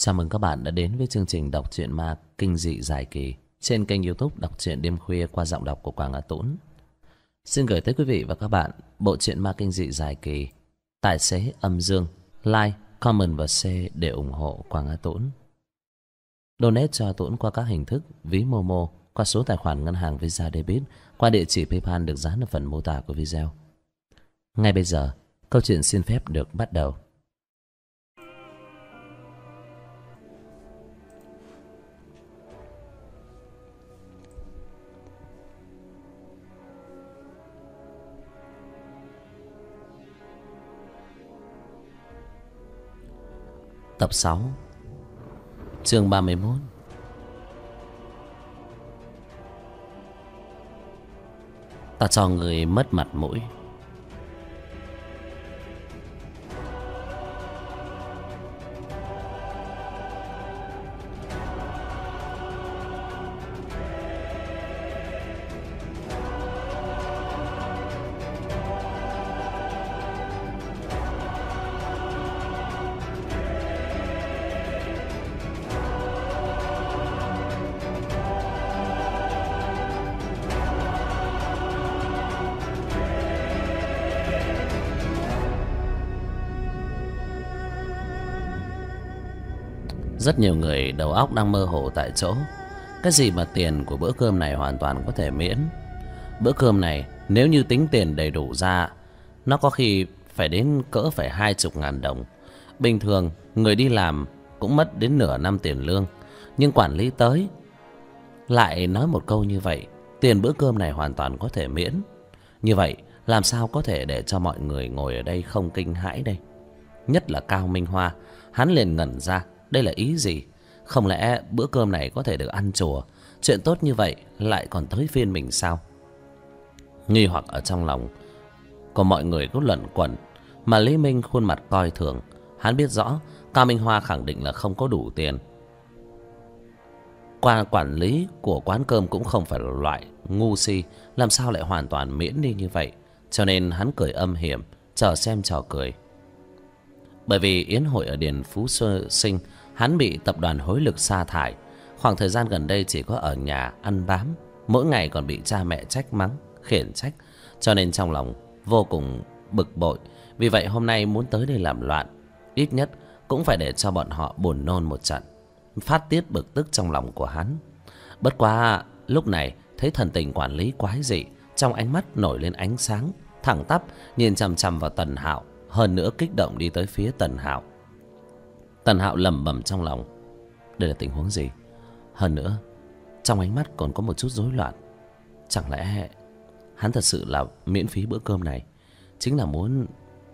Chào mừng các bạn đã đến với chương trình đọc truyện ma kinh dị dài kỳ trên kênh YouTube Đọc truyện đêm khuya qua giọng đọc của Quảng Á Tũng. Xin gửi tới quý vị và các bạn bộ truyện ma kinh dị dài kỳ Tài xế âm dương. Like, comment và share để ủng hộ Quảng Á Tũng. Donate cho Tũng qua các hình thức ví Momo, qua số tài khoản ngân hàng Visa Debit, qua địa chỉ PayPal được dán ở phần mô tả của video. Ngay bây giờ, câu chuyện xin phép được bắt đầu. Tập 6, chương 31. Ta cho người mất mặt mũi. Rất nhiều người đầu óc đang mơ hồ tại chỗ. Cái gì mà tiền của bữa cơm này hoàn toàn có thể miễn. Bữa cơm này nếu như tính tiền đầy đủ ra, nó có khi phải đến cỡ phải 20.000 đồng. Bình thường người đi làm cũng mất đến nửa năm tiền lương. Nhưng quản lý tới lại nói một câu như vậy: tiền bữa cơm này hoàn toàn có thể miễn. Như vậy làm sao có thể để cho mọi người ngồi ở đây không kinh hãi đây? Nhất là Cao Minh Hoa, hắn liền ngẩn ra. Đây là ý gì? Không lẽ bữa cơm này có thể được ăn chùa? Chuyện tốt như vậy lại còn tới phiên mình sao? Nghi hoặc ở trong lòng của mọi người cứ luẩn quẩn. Mà Lý Minh khuôn mặt coi thường. Hắn biết rõ Cao Minh Hoa khẳng định là không có đủ tiền. Quản lý của quán cơm cũng không phải là loại ngu si, làm sao lại hoàn toàn miễn đi như vậy. Cho nên hắn cười âm hiểm, chờ xem trò cười. Bởi vì yến hội ở Điền Phú Sinh, hắn bị tập đoàn Hối Lực sa thải. Khoảng thời gian gần đây chỉ có ở nhà ăn bám, mỗi ngày còn bị cha mẹ trách mắng, khiển trách. Cho nên trong lòng vô cùng bực bội. Vì vậy hôm nay muốn tới đây làm loạn, ít nhất cũng phải để cho bọn họ buồn nôn một trận, phát tiết bực tức trong lòng của hắn. Bất quá lúc này thấy thần tình quản lý quái dị, trong ánh mắt nổi lên ánh sáng, thẳng tắp nhìn chằm chằm vào Tần Hạo. Hơn nữa kích động đi tới phía Tần Hạo. Tần Hạo lẩm bẩm trong lòng: đây là tình huống gì? Hơn nữa trong ánh mắt còn có một chút rối loạn. Chẳng lẽ hắn thật sự là miễn phí bữa cơm này chính là muốn...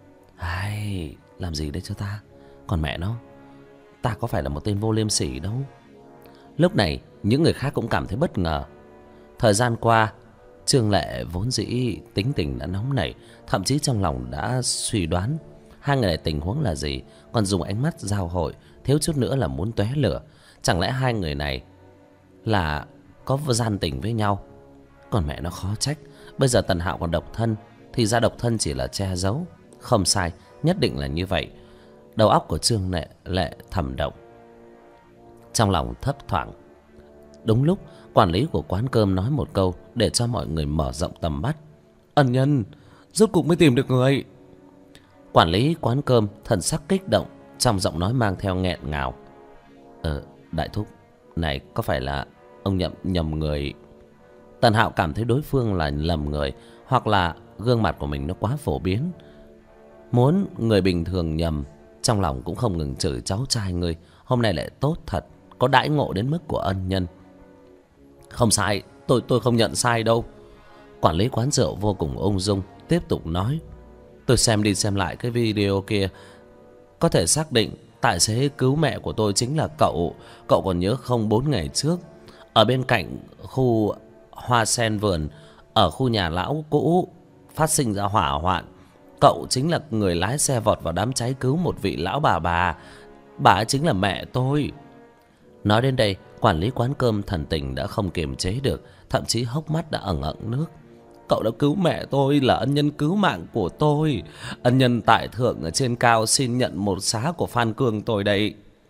Ai, làm gì đây cho ta? Còn mẹ nó, ta có phải là một tên vô liêm sỉ đâu. Lúc này những người khác cũng cảm thấy bất ngờ. Thời gian qua Trương Lệ vốn dĩ tính tình đã nóng nảy, thậm chí trong lòng đã suy đoán hai người này tình huống là gì, còn dùng ánh mắt giao hội, thiếu chút nữa là muốn tóe lửa. Chẳng lẽ hai người này là có gian tình với nhau? Còn mẹ nó khó trách, bây giờ Tần Hạo còn độc thân, thì ra độc thân chỉ là che giấu. Không sai, nhất định là như vậy. Đầu óc của Trương Lệ thầm động, trong lòng thấp thoảng. Đúng lúc quản lý của quán cơm nói một câu để cho mọi người mở rộng tầm mắt: ân nhân, rốt cục mới tìm được người. Quản lý quán cơm thần sắc kích động, trong giọng nói mang theo nghẹn ngào: đại thúc, này có phải là ông nhầm người? Tần Hạo cảm thấy đối phương là lầm người, hoặc là gương mặt của mình nó quá phổ biến. Muốn người bình thường nhầm, trong lòng cũng không ngừng chửi cháu trai người hôm nay lại tốt thật, có đãi ngộ đến mức của ân nhân. Không sai, tôi không nhận sai đâu. Quản lý quán rượu vô cùng ung dung tiếp tục nói: tôi xem đi xem lại cái video kia, có thể xác định tài xế cứu mẹ của tôi chính là cậu. Cậu còn nhớ không, 4 ngày trước ở bên cạnh khu hoa sen vườn, ở khu nhà lão cũ phát sinh ra hỏa hoạn, cậu chính là người lái xe vọt vào đám cháy cứu một vị lão bà ấy chính là mẹ tôi. Nói đến đây, quản lý quán cơm thần tình đã không kiềm chế được, thậm chí hốc mắt đã ẩn ẩn nước. Cậu đã cứu mẹ tôi, là ân nhân cứu mạng của tôi. Ân nhân tại thượng ở trên cao xin nhận một xá của Phan Cương tôi đây.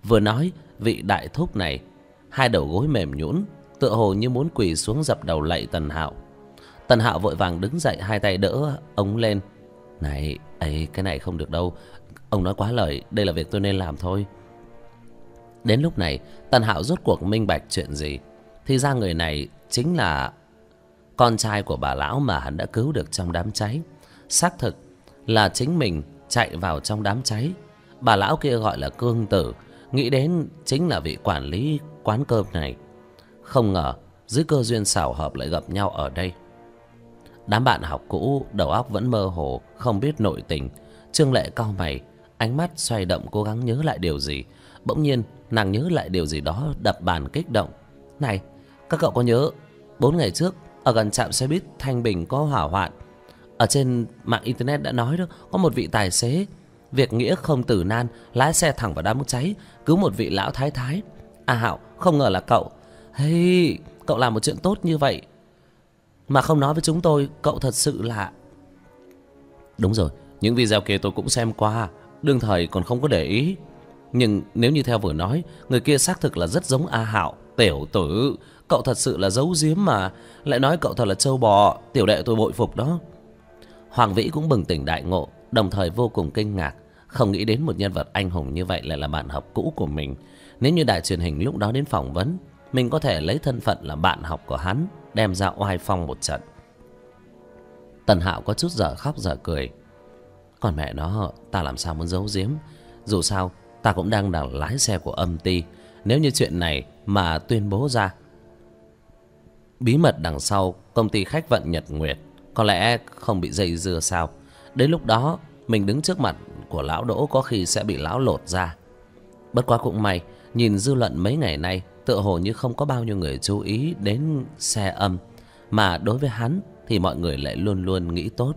Vừa nói, vị đại thúc này hai đầu gối mềm nhũn, tựa hồ như muốn quỳ xuống dập đầu lạy Tần Hạo. Tần Hạo vội vàng đứng dậy, hai tay đỡ ông lên. Này, ấy, cái này không được đâu. Ông nói quá lời, đây là việc tôi nên làm thôi. Đến lúc này, Tần Hạo rốt cuộc minh bạch chuyện gì. Thì ra người này chính là con trai của bà lão mà hắn đã cứu được trong đám cháy. Xác thực là chính mình chạy vào trong đám cháy. Bà lão kia gọi là Cương Tử, nghĩ đến chính là vị quản lý quán cơm này. Không ngờ dưới cơ duyên xảo hợp lại gặp nhau ở đây. Đám bạn học cũ đầu óc vẫn mơ hồ, không biết nội tình. Trương Lệ cau mày, ánh mắt xoay động cố gắng nhớ lại điều gì. Bỗng nhiên nàng nhớ lại điều gì đó, đập bàn kích động. Này, các cậu có nhớ 4 ngày trước ở gần trạm xe buýt Thanh Bình có hỏa hoạn? Ở trên mạng internet đã nói đó, có một vị tài xế việc nghĩa không tử nan, lái xe thẳng vào đám cháy, cứu một vị lão thái thái. À Hạo, không ngờ là cậu. Hey, cậu làm một chuyện tốt như vậy mà không nói với chúng tôi, cậu thật sự là... Đúng rồi, những video kia tôi cũng xem qua, đương thời còn không có để ý. Nhưng nếu như theo vừa nói, người kia xác thực là rất giống A Hạo. Tiểu tử, cậu thật sự là giấu giếm mà, lại nói cậu thật là trâu bò. Tiểu đệ tôi bội phục đó. Hoàng Vĩ cũng bừng tỉnh đại ngộ, đồng thời vô cùng kinh ngạc. Không nghĩ đến một nhân vật anh hùng như vậy lại là bạn học cũ của mình. Nếu như đài truyền hình lúc đó đến phỏng vấn, mình có thể lấy thân phận là bạn học của hắn, đem ra oai phong một trận. Tần Hạo có chút dở khóc dở cười. Còn mẹ nó, ta làm sao muốn giấu giếm. Dù sao ta cũng đang lái xe của âm ty. Nếu như chuyện này mà tuyên bố ra, bí mật đằng sau công ty khách vận Nhật Nguyệt có lẽ không bị dây dưa sao. Đến lúc đó mình đứng trước mặt của lão Đỗ có khi sẽ bị lão lột ra. Bất quá cũng may, nhìn dư luận mấy ngày nay tựa hồ như không có bao nhiêu người chú ý đến xe âm, mà đối với hắn thì mọi người lại luôn luôn nghĩ tốt.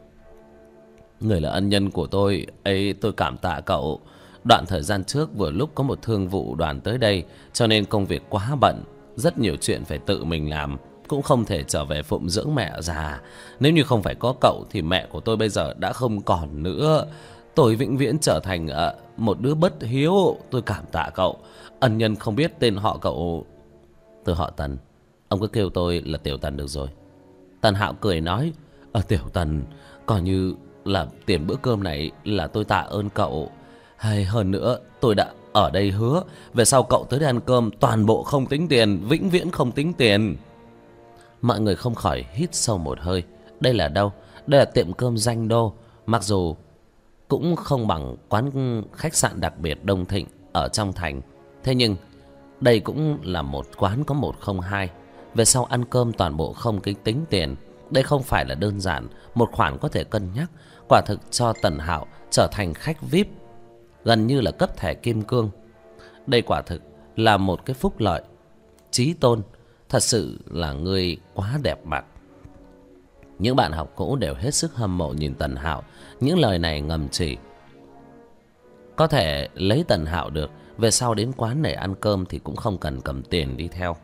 Người là ân nhân của tôi ấy, tôi cảm tạ cậu. Đoạn thời gian trước vừa lúc có một thương vụ đoàn tới đây, cho nên công việc quá bận, rất nhiều chuyện phải tự mình làm, cũng không thể trở về phụng dưỡng mẹ già. Nếu như không phải có cậu thì mẹ của tôi bây giờ đã không còn nữa. Tôi vĩnh viễn trở thành một đứa bất hiếu. Tôi cảm tạ cậu. Ân nhân không biết tên họ cậu. Tôi họ Tần, ông cứ kêu tôi là Tiểu Tần được rồi. Tần Hạo cười nói, Tiểu Tần, coi như là tiền bữa cơm này là tôi tạ ơn cậu. Hay hơn nữa, tôi đã ở đây hứa về sau cậu tới đây ăn cơm toàn bộ không tính tiền, vĩnh viễn không tính tiền. Mọi người không khỏi hít sâu một hơi. Đây là đâu? Đây là tiệm cơm danh đô. Mặc dù cũng không bằng quán khách sạn đặc biệt Đông Thịnh ở trong thành, thế nhưng đây cũng là một quán có 102. Về sau ăn cơm toàn bộ không tính tiền. Đây không phải là đơn giản một khoản có thể cân nhắc. Quả thực cho Tần Hạo trở thành khách VIP, gần như là cấp thẻ kim cương. Đây quả thực là một cái phúc lợi chí tôn. Thật sự là người quá đẹp mặt. Những bạn học cũ đều hết sức hâm mộ nhìn Tần Hạo. Những lời này ngầm chỉ có thể lấy Tần Hạo được, về sau đến quán này ăn cơm thì cũng không cần cầm tiền đi theo.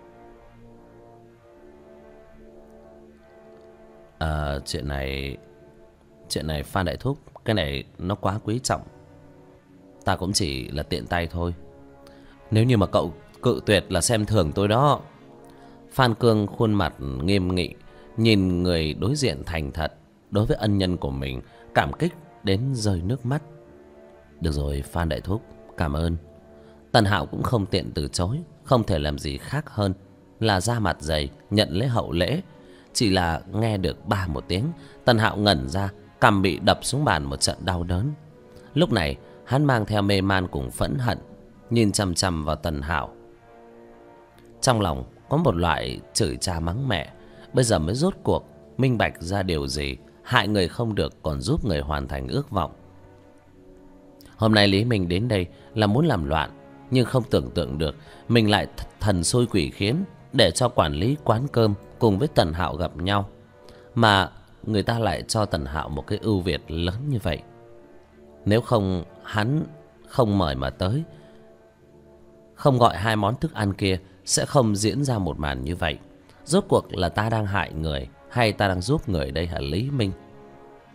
Chuyện này Phan đại thúc, cái này nó quá quý trọng, ta cũng chỉ là tiện tay thôi. Nếu như mà cậu cự tuyệt là xem thường tôi đó. Phan Cương khuôn mặt nghiêm nghị, nhìn người đối diện thành thật. Đối với ân nhân của mình, cảm kích đến rơi nước mắt. Được rồi Phan đại thúc, cảm ơn. Tần Hạo cũng không tiện từ chối, không thể làm gì khác hơn là ra mặt dày nhận lấy hậu lễ. Chỉ là nghe được ba một tiếng, Tần Hạo ngẩn ra, cằm bị đập xuống bàn một trận đau đớn. Lúc này hắn mang theo mê man cùng phẫn hận, nhìn chằm chằm vào Tần Hạo. Trong lòng có một loại chửi cha mắng mẹ. Bây giờ mới rốt cuộc minh bạch ra điều gì. Hại người không được, còn giúp người hoàn thành ước vọng. Hôm nay Lý Minh đến đây là muốn làm loạn, nhưng không tưởng tượng được mình lại thần xui quỷ khiến để cho quản lý quán cơm cùng với Tần Hạo gặp nhau, mà người ta lại cho Tần Hạo một cái ưu việt lớn như vậy. Nếu không hắn không mời mà tới, không gọi hai món thức ăn kia, sẽ không diễn ra một màn như vậy. Rốt cuộc là ta đang hại người hay ta đang giúp người đây hả Lý Minh?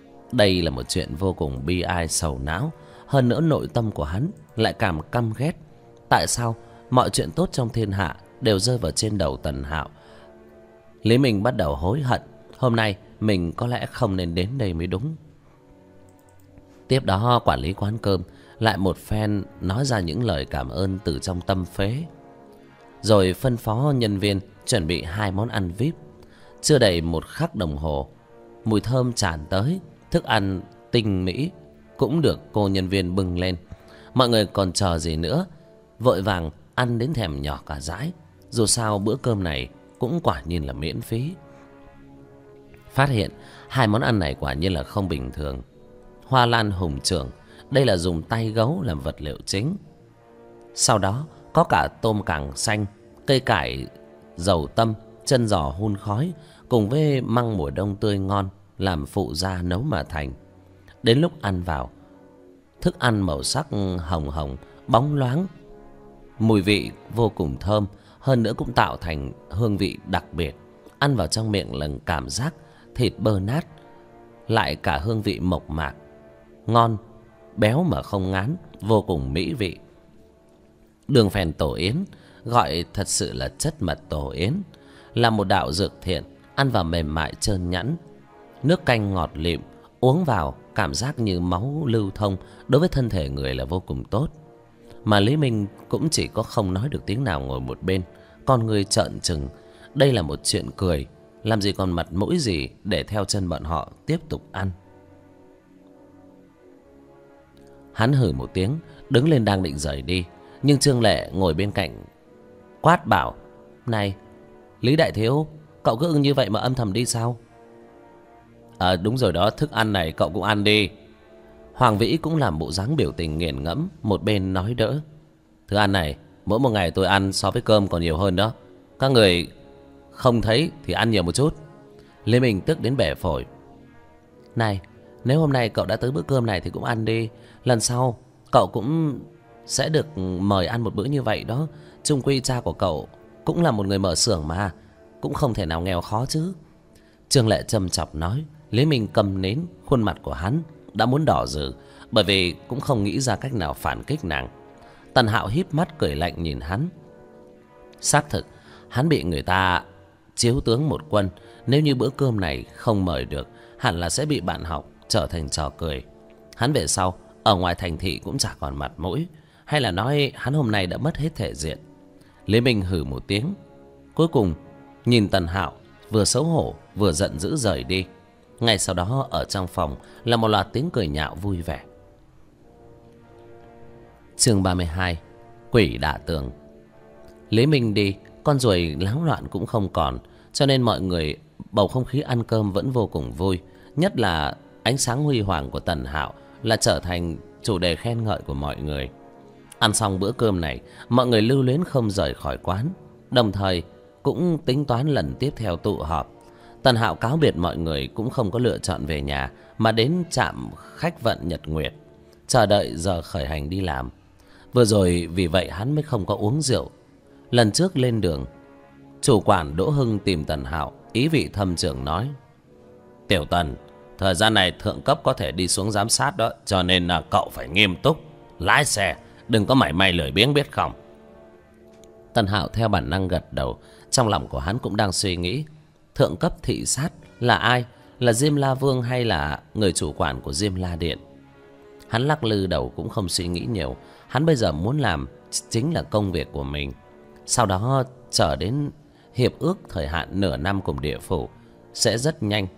Đây là một chuyện vô cùng bi ai sầu não. Hơn nữa nội tâm của hắn lại cảm căm ghét Tại sao mọi chuyện tốt trong thiên hạ đều rơi vào trên đầu Tần Hạo? Lý Minh bắt đầu hối hận, hôm nay mình có lẽ không nên đến đây mới đúng. Tiếp đó quản lý quán cơm lại một phen nói ra những lời cảm ơn từ trong tâm phế, rồi phân phó nhân viên chuẩn bị 2 món ăn VIP. Chưa đầy 1 khắc đồng hồ, mùi thơm tràn tới, thức ăn tinh mỹ cũng được cô nhân viên bưng lên. Mọi người còn chờ gì nữa, vội vàng ăn đến thèm nhỏ cả dãi. Dù sao bữa cơm này cũng quả nhiên là miễn phí. Phát hiện 2 món ăn này quả nhiên là không bình thường. Hoa lan hùng trưởng, đây là dùng tay gấu làm vật liệu chính. Sau đó có cả tôm càng xanh, cây cải dầu tâm, chân giò hun khói, cùng với măng mùa đông tươi ngon làm phụ gia nấu mà thành. Đến lúc ăn vào, thức ăn màu sắc hồng hồng, bóng loáng, mùi vị vô cùng thơm, hơn nữa cũng tạo thành hương vị đặc biệt. Ăn vào trong miệng là cảm giác thịt bơ nát, lại cả hương vị mộc mạc, ngon, béo mà không ngán, vô cùng mỹ vị. Đường phèn tổ yến, gọi thật sự là chất mật tổ yến, là một đạo dược thiện, ăn vào mềm mại trơn nhẵn. Nước canh ngọt lịm, uống vào cảm giác như máu lưu thông, đối với thân thể người là vô cùng tốt. Mà Lý Minh cũng chỉ có không nói được tiếng nào ngồi một bên, con người trợn trừng. Đây là một chuyện cười, làm gì còn mặt mũi gì để theo chân bọn họ tiếp tục ăn. Hắn hừ một tiếng, đứng lên đang định rời đi, nhưng Trương Lệ ngồi bên cạnh quát bảo: "Này, Lý đại thiếu, cậu cứ ưng như vậy mà âm thầm đi sao?" Đúng rồi đó, thức ăn này cậu cũng ăn đi." Hoàng Vĩ cũng làm bộ dáng biểu tình nghiền ngẫm, một bên nói đỡ: "Thức ăn này mỗi một ngày tôi ăn so với cơm còn nhiều hơn đó. Các người không thấy thì ăn nhiều một chút." Lê Minh tức đến bể phổi: "Này, nếu hôm nay cậu đã tới bữa cơm này thì cũng ăn đi. Lần sau cậu cũng sẽ được mời ăn một bữa như vậy đó. Chung quy cha của cậu cũng là một người mở xưởng mà, cũng không thể nào nghèo khó chứ." Trương Lệ châm chọc nói. Lý Minh cầm nến, khuôn mặt của hắn đã muốn đỏ rực, bởi vì cũng không nghĩ ra cách nào phản kích nàng. Tần Hạo híp mắt cười lạnh nhìn hắn. Xác thực, hắn bị người ta chiếu tướng một quân. Nếu như bữa cơm này không mời được, hẳn là sẽ bị bạn học trở thành trò cười. Hắn về sau ở ngoài thành thị cũng chả còn mặt mũi, hay là nói hắn hôm nay đã mất hết thể diện. Lý Minh hừ một tiếng, cuối cùng nhìn Tần Hạo vừa xấu hổ vừa giận dữ rời đi. Ngay sau đó ở trong phòng là một loạt tiếng cười nhạo vui vẻ. Chương 32: Quỷ đả tường. Lý Minh đi, con ruồi láo loạn cũng không còn, cho nên mọi người bầu không khí ăn cơm vẫn vô cùng vui. Nhất là ánh sáng huy hoàng của Tần Hạo là trở thành chủ đề khen ngợi của mọi người. Ăn xong bữa cơm này, mọi người lưu luyến không rời khỏi quán, đồng thời cũng tính toán lần tiếp theo tụ họp. Tần Hạo cáo biệt mọi người cũng không có lựa chọn về nhà, mà đến trạm khách vận Nhật Nguyệt chờ đợi giờ khởi hành đi làm. Vừa rồi vì vậy hắn mới không có uống rượu. Lần trước lên đường, chủ quản Đỗ Hưng tìm Tần Hạo, ý vị thâm trường nói: "Tiểu Tần, thời gian này thượng cấp có thể đi xuống giám sát đó, cho nên là cậu phải nghiêm túc lái xe, đừng có mảy may lười biếng, biết không?" Tần Hạo theo bản năng gật đầu. Trong lòng của hắn cũng đang suy nghĩ, thượng cấp thị sát là ai? Là Diêm La Vương hay là người chủ quản của Diêm La Điện? Hắn lắc lư đầu cũng không suy nghĩ nhiều. Hắn bây giờ muốn làm chính là công việc của mình. Sau đó chờ đến hiệp ước thời hạn nửa năm cùng địa phủ sẽ rất nhanh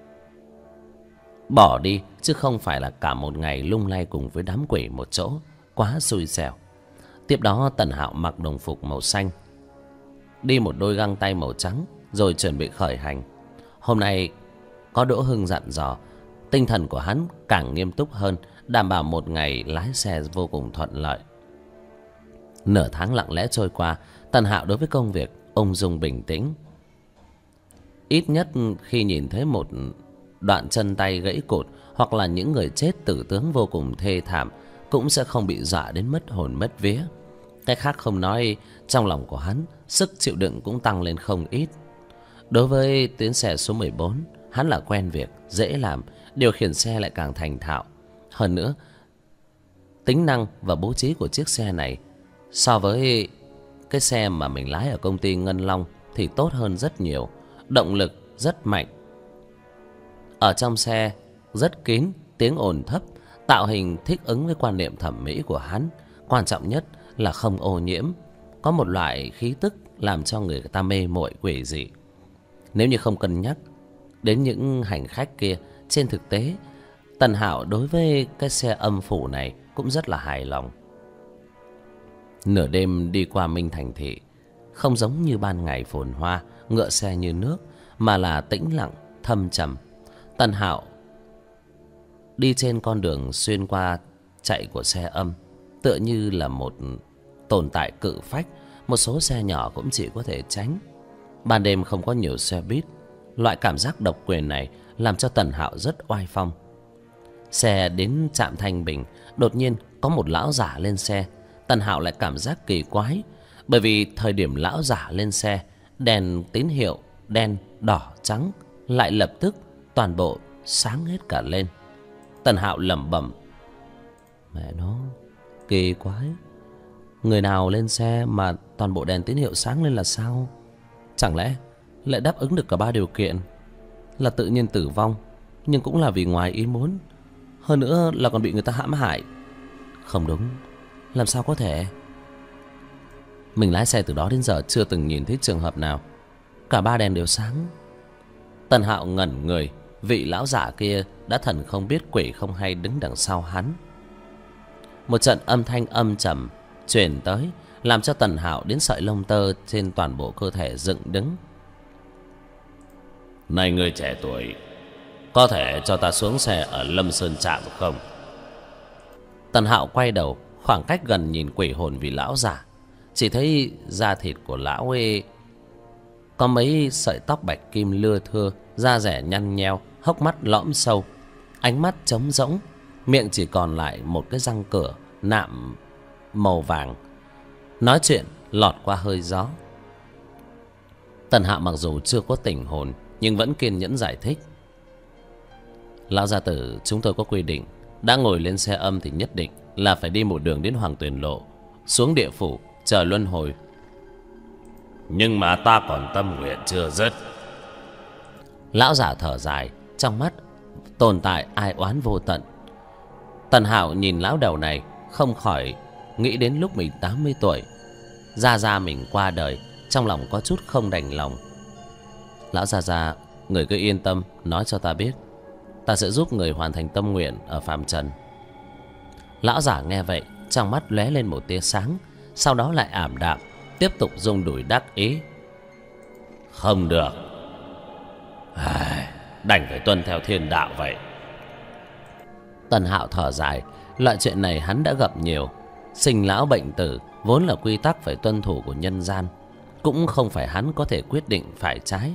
bỏ đi, chứ không phải là cả một ngày lung lay cùng với đám quỷ một chỗ, quá xui xẻo. Tiếp đó Tần Hạo mặc đồng phục màu xanh, đi một đôi găng tay màu trắng, rồi chuẩn bị khởi hành. Hôm nay có Đỗ Hưng dặn dò, tinh thần của hắn càng nghiêm túc hơn, đảm bảo một ngày lái xe vô cùng thuận lợi. Nửa tháng lặng lẽ trôi qua, Tần Hạo đối với công việc ung dung bình tĩnh. Ít nhất khi nhìn thấy một đoạn chân tay gãy cột hoặc là những người chết tử tướng vô cùng thê thảm, cũng sẽ không bị dọa đến mất hồn mất vía. Cái khác không nói, trong lòng của hắn sức chịu đựng cũng tăng lên không ít. Đối với tuyến xe số 14, hắn là quen việc, dễ làm, điều khiển xe lại càng thành thạo. Hơn nữa, tính năng và bố trí của chiếc xe này So với cái xe mà mình lái ở công ty Ngân Long thì tốt hơn rất nhiều. Động lực rất mạnh. Ở trong xe rất kín, tiếng ồn thấp, tạo hình thích ứng với quan niệm thẩm mỹ của hắn. Quan trọng nhất là không ô nhiễm, có một loại khí tức làm cho người ta mê muội quỷ dị. Nếu như không cân nhắc đến những hành khách kia, trên thực tế Tần Hạo đối với cái xe âm phủ này cũng rất là hài lòng. Nửa đêm đi qua Minh Thành thị, không giống như ban ngày phồn hoa, ngựa xe như nước, mà là tĩnh lặng, thâm trầm. Tần Hạo đi trên con đường xuyên qua chạy của xe âm, tựa như là một tồn tại cự phách. Một số xe nhỏ cũng chỉ có thể tránh. Ban đêm không có nhiều xe buýt, loại cảm giác độc quyền này làm cho Tần Hạo rất oai phong. Xe đến trạm Thanh Bình, đột nhiên có một lão giả lên xe. Tần Hạo lại cảm giác kỳ quái, bởi vì thời điểm lão giả lên xe, đèn tín hiệu đen, đỏ, trắng lại lập tức toàn bộ sáng hết cả lên. Tần Hạo lẩm bẩm: mẹ nó, kỳ quái, người nào lên xe mà toàn bộ đèn tín hiệu sáng lên là sao? Chẳng lẽ lại đáp ứng được cả ba điều kiện, là tự nhiên tử vong, nhưng cũng là vì ngoài ý muốn, hơn nữa là còn bị người ta hãm hại? Không đúng, làm sao có thể? Mình lái xe từ đó đến giờ chưa từng nhìn thấy trường hợp nào cả ba đèn đều sáng. Tần Hạo ngẩn người, vị lão giả kia đã thần không biết quỷ không hay đứng đằng sau hắn. Một trận âm thanh âm trầm truyền tới, làm cho Tần Hạo đến sợi lông tơ trên toàn bộ cơ thể dựng đứng. Này người trẻ tuổi, có thể cho ta xuống xe ở Lâm Sơn trạm không? Tần Hạo quay đầu, khoảng cách gần nhìn quỷ hồn vị lão giả, chỉ thấy da thịt của lão ấy có mấy sợi tóc bạch kim lưa thưa, da rẻ nhăn nheo, hốc mắt lõm sâu, ánh mắt trống rỗng, miệng chỉ còn lại một cái răng cửa nạm màu vàng, nói chuyện lọt qua hơi gió. Tần Hạo mặc dù chưa có tỉnh hồn, nhưng vẫn kiên nhẫn giải thích: lão gia tử, chúng tôi có quy định, đã ngồi lên xe âm thì nhất định là phải đi một đường đến Hoàng Tuyền Lộ, xuống địa phủ chờ luân hồi. Nhưng mà ta còn tâm nguyện chưa dứt. Lão giả thở dài, trong mắt tồn tại ai oán vô tận. Tần Hạo nhìn lão đầu này, không khỏi nghĩ đến lúc mình 80 tuổi, Gia mình qua đời, trong lòng có chút không đành lòng. Lão Gia, người cứ yên tâm, nói cho ta biết, ta sẽ giúp người hoàn thành tâm nguyện ở phàm trần. Lão giả nghe vậy, trong mắt lóe lên một tia sáng, sau đó lại ảm đạm, tiếp tục rung đùi đắc ý: không được, đành phải tuân theo thiên đạo vậy. Tần Hạo thở dài, loại chuyện này hắn đã gặp nhiều. Sinh lão bệnh tử vốn là quy tắc phải tuân thủ của nhân gian, cũng không phải hắn có thể quyết định phải trái.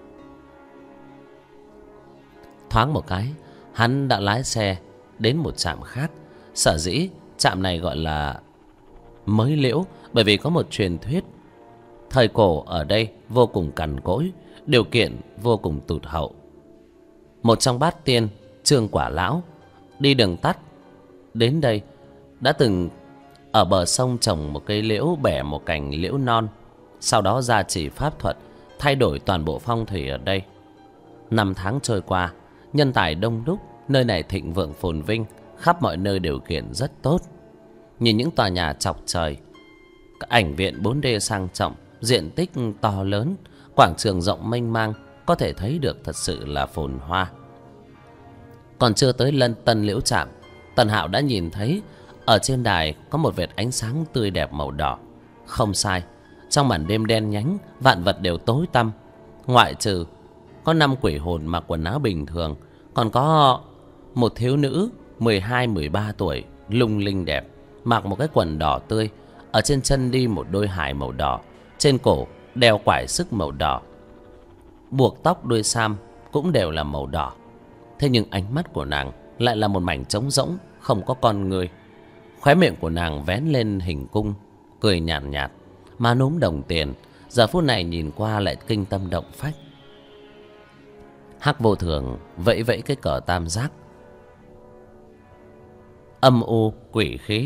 Thoáng một cái, hắn đã lái xe đến một trạm khác. Sở dĩ trạm này gọi là Mới Liễu, bởi vì có một truyền thuyết thời cổ ở đây vô cùng cằn cỗi, điều kiện vô cùng tụt hậu. Một trong bát tiên, Trương Quả Lão, đi đường tắt đến đây đã từng ở bờ sông trồng một cây liễu, bẻ một cành liễu non, sau đó gia trì pháp thuật, thay đổi toàn bộ phong thủy ở đây. Năm tháng trôi qua, nhân tài đông đúc, nơi này thịnh vượng phồn vinh, khắp mọi nơi điều kiện rất tốt. Nhìn những tòa nhà chọc trời, các ảnh viện 4D sang trọng, diện tích to lớn, quảng trường rộng mênh mang, có thể thấy được thật sự là phồn hoa. Còn chưa tới lân Tân Liễu trạm, Tần Hạo đã nhìn thấy ở trên đài có một vệt ánh sáng tươi đẹp màu đỏ. Không sai, trong màn đêm đen nhánh, vạn vật đều tối tăm, ngoại trừ có 5 quỷ hồn mặc quần áo bình thường, còn có một thiếu nữ 12-13 tuổi, lung linh đẹp, mặc một cái quần đỏ tươi, ở trên chân đi một đôi hài màu đỏ, trên cổ đeo quải xức màu đỏ, buộc tóc đuôi sam cũng đều là màu đỏ. Thế nhưng ánh mắt của nàng lại là một mảnh trống rỗng, không có con người. Khóe miệng của nàng vén lên hình cung, cười nhàn nhạt, má núm đồng tiền, giờ phút này nhìn qua lại kinh tâm động phách. Hắc Vô Thường vẫy vẫy cái cờ tam giác, âm u quỷ khí,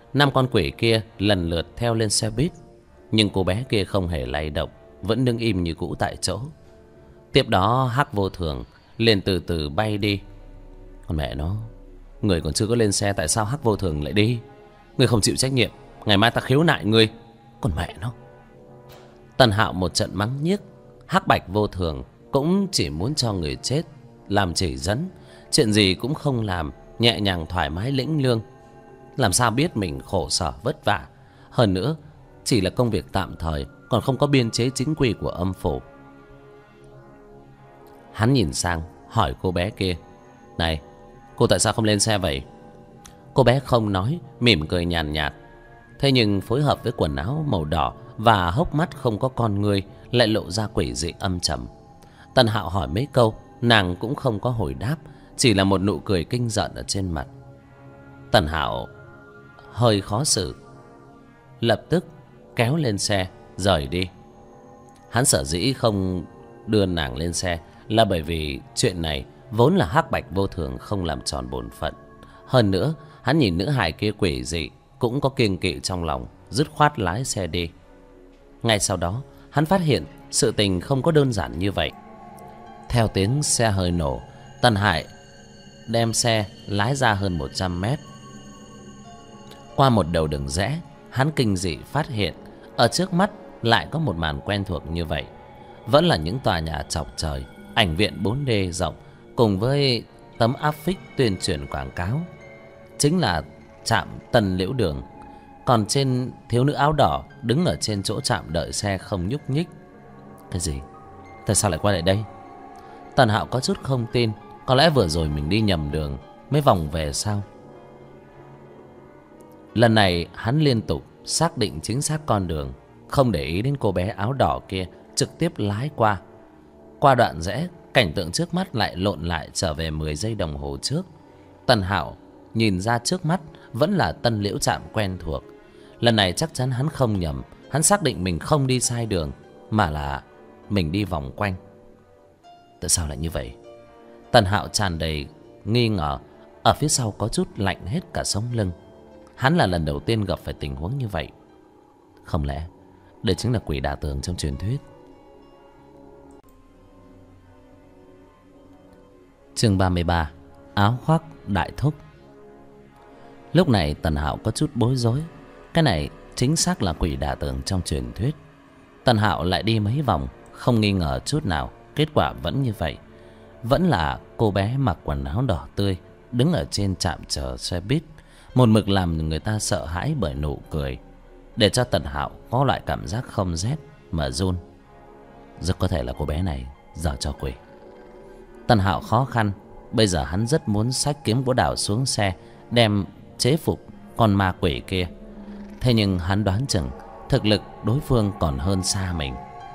năm con quỷ kia lần lượt theo lên xe buýt, nhưng cô bé kia không hề lay động, vẫn đứng im như cũ tại chỗ. Tiếp đó Hắc Vô Thường liền từ từ bay đi. Con mẹ nó, người còn chưa có lên xe tại sao Hắc Vô Thường lại đi? Người không chịu trách nhiệm, ngày mai ta khiếu nại ngươi. Con mẹ nó. Tần Hạo một trận mắng nhiếc. Hắc Bạch Vô Thường cũng chỉ muốn cho người chết làm chỉ dẫn, chuyện gì cũng không làm, nhẹ nhàng thoải mái lĩnh lương. Làm sao biết mình khổ sở vất vả, hơn nữa chỉ là công việc tạm thời, còn không có biên chế chính quy của âm phủ. Hắn nhìn sang hỏi cô bé kia: Này, cô tại sao không lên xe vậy? Cô bé không nói, mỉm cười nhàn nhạt. Thế nhưng phối hợp với quần áo màu đỏ và hốc mắt không có con ngươi lại lộ ra quỷ dị âm trầm. Tần Hạo hỏi mấy câu, nàng cũng không có hồi đáp, chỉ là một nụ cười kinh giận ở trên mặt. Tần Hạo hơi khó xử, lập tức kéo lên xe rời đi. Hắn sở dĩ không đưa nàng lên xe là bởi vì chuyện này vốn là Hắc Bạch Vô Thường không làm tròn bổn phận. Hơn nữa hắn nhìn nữ hài kia quỷ dị, cũng có kiêng kỵ trong lòng, dứt khoát lái xe đi. Ngay sau đó hắn phát hiện sự tình không có đơn giản như vậy. Theo tiếng xe hơi nổ, Tần Hải đem xe lái ra hơn 100 mét. Qua một đầu đường rẽ, hắn kinh dị phát hiện ở trước mắt lại có một màn quen thuộc như vậy. Vẫn là những tòa nhà chọc trời, ảnh viện 4D rộng, cùng với tấm áp phích tuyên truyền quảng cáo. Chính là trạm Tân Liễu Đường. Còn trên thiếu nữ áo đỏ đứng ở trên chỗ trạm đợi xe không nhúc nhích. Cái gì? Tại sao lại quay lại đây? Tần Hạo có chút không tin. Có lẽ vừa rồi mình đi nhầm đường mới vòng về sao? Lần này hắn liên tục xác định chính xác con đường, không để ý đến cô bé áo đỏ kia, trực tiếp lái qua. Qua đoạn rẽ, cảnh tượng trước mắt lại lộn lại trở về 10 giây đồng hồ trước. Tần Hạo nhìn ra trước mắt vẫn là Tân Liễu trạm quen thuộc. Lần này chắc chắn hắn không nhầm. Hắn xác định mình không đi sai đường, mà là mình đi vòng quanh. Tại sao lại như vậy? Tần Hạo tràn đầy nghi ngờ. Ở phía sau có chút lạnh hết cả sống lưng. Hắn là lần đầu tiên gặp phải tình huống như vậy. Không lẽ đây chính là quỷ đả tường trong truyền thuyết? Chương 33: Áo khoác đại thúc. Lúc này Tần Hạo có chút bối rối. Cái này chính xác là quỷ đả tường trong truyền thuyết. Tần Hạo lại đi mấy vòng, không nghi ngờ chút nào. Kết quả vẫn như vậy. Vẫn là cô bé mặc quần áo đỏ tươi, đứng ở trên trạm chờ xe buýt, một mực làm người ta sợ hãi bởi nụ cười, để cho Tần Hạo có loại cảm giác không rét mà run. Rất có thể là cô bé này giở trò quỷ. Tần Hạo khó khăn. Bây giờ hắn rất muốn xách kiếm gỗ đào xuống xe, đem chế phục con ma quỷ kia. Thế nhưng hắn đoán chừng thực lực đối phương còn hơn xa mình.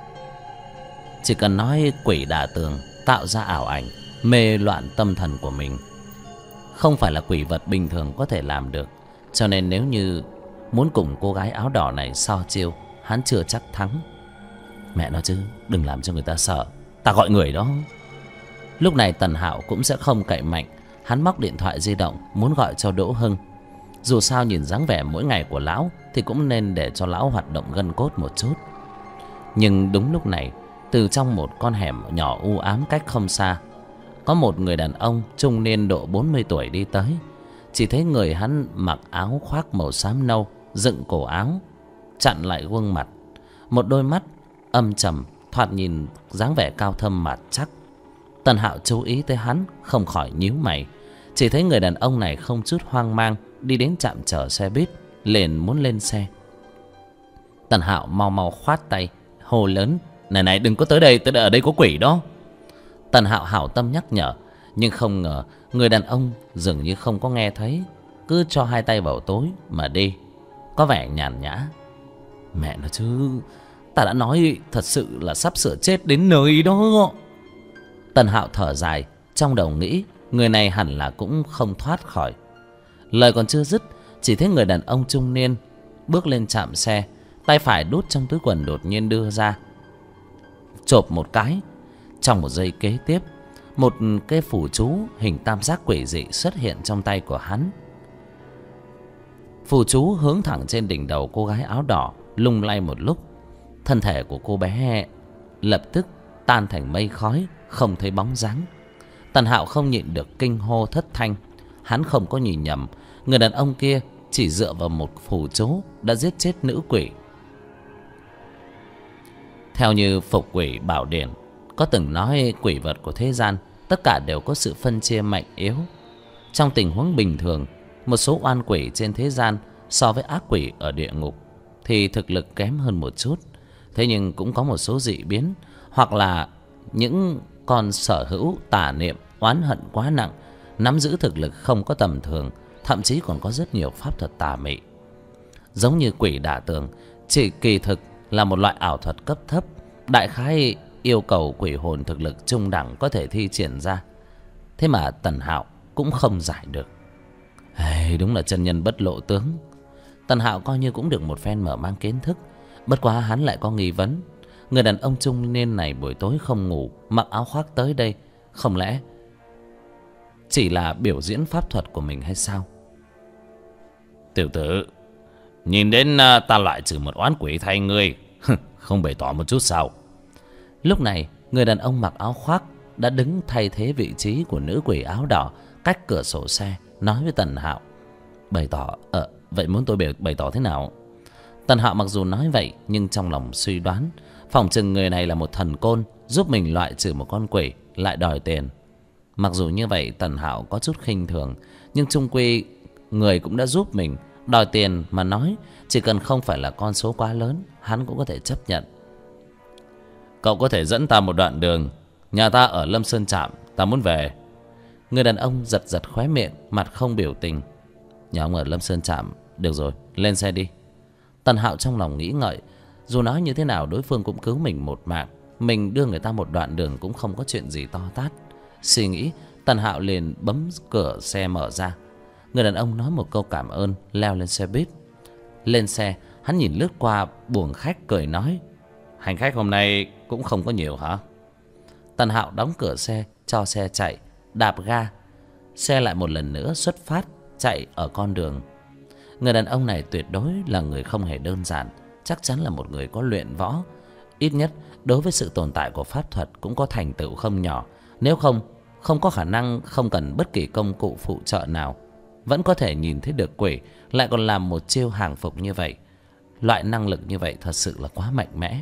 Chỉ cần nói quỷ đả tường tạo ra ảo ảnh, mê loạn tâm thần của mình, không phải là quỷ vật bình thường có thể làm được. Cho nên nếu như muốn cùng cô gái áo đỏ này so chiêu, hắn chưa chắc thắng. Mẹ nó chứ, đừng làm cho người ta sợ, ta gọi người đó. Lúc này Tần Hạo cũng sẽ không cậy mạnh. Hắn móc điện thoại di động muốn gọi cho Đỗ Hưng. Dù sao nhìn dáng vẻ mỗi ngày của lão thì cũng nên để cho lão hoạt động gân cốt một chút. Nhưng đúng lúc này, từ trong một con hẻm nhỏ u ám cách không xa, có một người đàn ông trung niên độ 40 tuổi đi tới. Chỉ thấy người hắn mặc áo khoác màu xám nâu, dựng cổ áo, chặn lại gương mặt. Một đôi mắt âm trầm, thoạt nhìn dáng vẻ cao thâm mạt chắc. Tần Hạo chú ý tới hắn, không khỏi nhíu mày. Chỉ thấy người đàn ông này không chút hoang mang đi đến trạm chờ xe buýt, liền muốn lên xe. Tần Hạo mau mau khoát tay hô lớn: Này này, đừng có tới đây, ở đây có quỷ đó. Tần Hạo hảo tâm nhắc nhở, nhưng không ngờ người đàn ông dường như không có nghe thấy, cứ cho hai tay vào tối mà đi, có vẻ nhàn nhã. Mẹ nó chứ, ta đã nói thật sự là sắp sửa chết đến nơi đó. Tần Hạo thở dài, trong đầu nghĩ người này hẳn là cũng không thoát khỏi. Lời còn chưa dứt, chỉ thấy người đàn ông trung niên bước lên trạm xe, tay phải đút trong túi quần đột nhiên đưa ra, chộp một cái. Trong một giây kế tiếp, một cái phù chú hình tam giác quỷ dị xuất hiện trong tay của hắn. Phù chú hướng thẳng trên đỉnh đầu cô gái áo đỏ, lung lay một lúc. Thân thể của cô bé lập tức tan thành mây khói, không thấy bóng dáng. Tần Hạo không nhịn được kinh hô thất thanh. Hắn không có nhìn nhầm, người đàn ông kia chỉ dựa vào một phù chú đã giết chết nữ quỷ. Theo như Phục Quỷ Bảo Điển có từng nói, quỷ vật của thế gian tất cả đều có sự phân chia mạnh yếu. Trong tình huống bình thường, một số oan quỷ trên thế gian so với ác quỷ ở địa ngục thì thực lực kém hơn một chút. Thế nhưng cũng có một số dị biến, hoặc là những con sở hữu tà niệm oán hận quá nặng, nắm giữ thực lực không có tầm thường, thậm chí còn có rất nhiều pháp thuật tà mị. Giống như quỷ đả tường, chỉ kỳ thực là một loại ảo thuật cấp thấp, đại khái yêu cầu quỷ hồn thực lực trung đẳng có thể thi triển ra. Thế mà Tần Hạo cũng không giải được. Đúng là chân nhân bất lộ tướng. Tần Hạo coi như cũng được một phen mở mang kiến thức. Bất quá hắn lại có nghi vấn. Người đàn ông trung niên này buổi tối không ngủ, mặc áo khoác tới đây, không lẽ chỉ là biểu diễn pháp thuật của mình hay sao? Tiểu tử, nhìn đến ta loại trừ một oán quỷ thay ngươi, không bày tỏ một chút sao? Lúc này người đàn ông mặc áo khoác đã đứng thay thế vị trí của nữ quỷ áo đỏ, cách cửa sổ xe, nói với Tần Hạo. Bày tỏ? Vậy muốn tôi bày tỏ thế nào? Tần Hạo mặc dù nói vậy nhưng trong lòng suy đoán, phỏng chừng người này là một thần côn giúp mình loại trừ một con quỷ, lại đòi tiền. Mặc dù như vậy Tần Hạo có chút khinh thường, nhưng chung quy người cũng đã giúp mình, đòi tiền mà nói, chỉ cần không phải là con số quá lớn, hắn cũng có thể chấp nhận. Cậu có thể dẫn ta một đoạn đường, nhà ta ở Lâm Sơn Trạm, ta muốn về. Người đàn ông giật giật khóe miệng, mặt không biểu tình. Nhà ông ở Lâm Sơn Trạm, được rồi, lên xe đi. Tần Hạo trong lòng nghĩ ngợi, dù nói như thế nào đối phương cũng cứu mình một mạng, mình đưa người ta một đoạn đường cũng không có chuyện gì to tát. Suy nghĩ, Tần Hạo liền bấm cửa xe mở ra. Người đàn ông nói một câu cảm ơn, leo lên xe buýt. Lên xe, hắn nhìn lướt qua buồng khách cười nói, hành khách hôm nay cũng không có nhiều hả? Tần Hạo đóng cửa xe, cho xe chạy, đạp ga. Xe lại một lần nữa xuất phát, chạy ở con đường. Người đàn ông này tuyệt đối là người không hề đơn giản, chắc chắn là một người có luyện võ. Ít nhất đối với sự tồn tại của pháp thuật cũng có thành tựu không nhỏ. Nếu không, không có khả năng không cần bất kỳ công cụ phụ trợ nào vẫn có thể nhìn thấy được quỷ, lại còn làm một chiêu hàng phục như vậy. Loại năng lực như vậy thật sự là quá mạnh mẽ.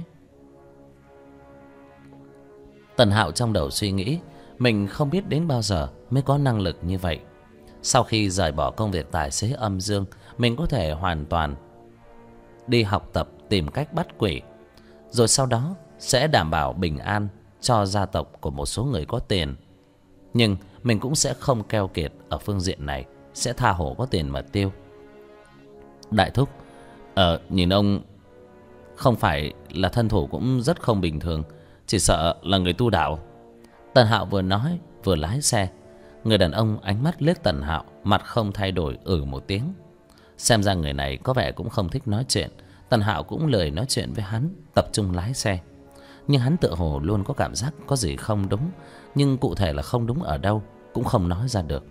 Tần Hạo trong đầu suy nghĩ, mình không biết đến bao giờ mới có năng lực như vậy. Sau khi rời bỏ công việc tài xế âm dương, mình có thể hoàn toàn đi học tập tìm cách bắt quỷ, rồi sau đó sẽ đảm bảo bình an cho gia tộc của một số người có tiền. Nhưng mình cũng sẽ không keo kiệt ở phương diện này, sẽ tha hồ có tiền mà tiêu. Đại thúc, nhìn ông không phải là thân thủ cũng rất không bình thường, chỉ sợ là người tu đạo. Tần Hạo vừa nói vừa lái xe. Người đàn ông ánh mắt liếc Tần Hạo, mặt không thay đổi, một tiếng. Xem ra người này có vẻ cũng không thích nói chuyện. Tần Hạo cũng lười nói chuyện với hắn, tập trung lái xe. Nhưng hắn tựa hồ luôn có cảm giác có gì không đúng, nhưng cụ thể là không đúng ở đâu cũng không nói ra được.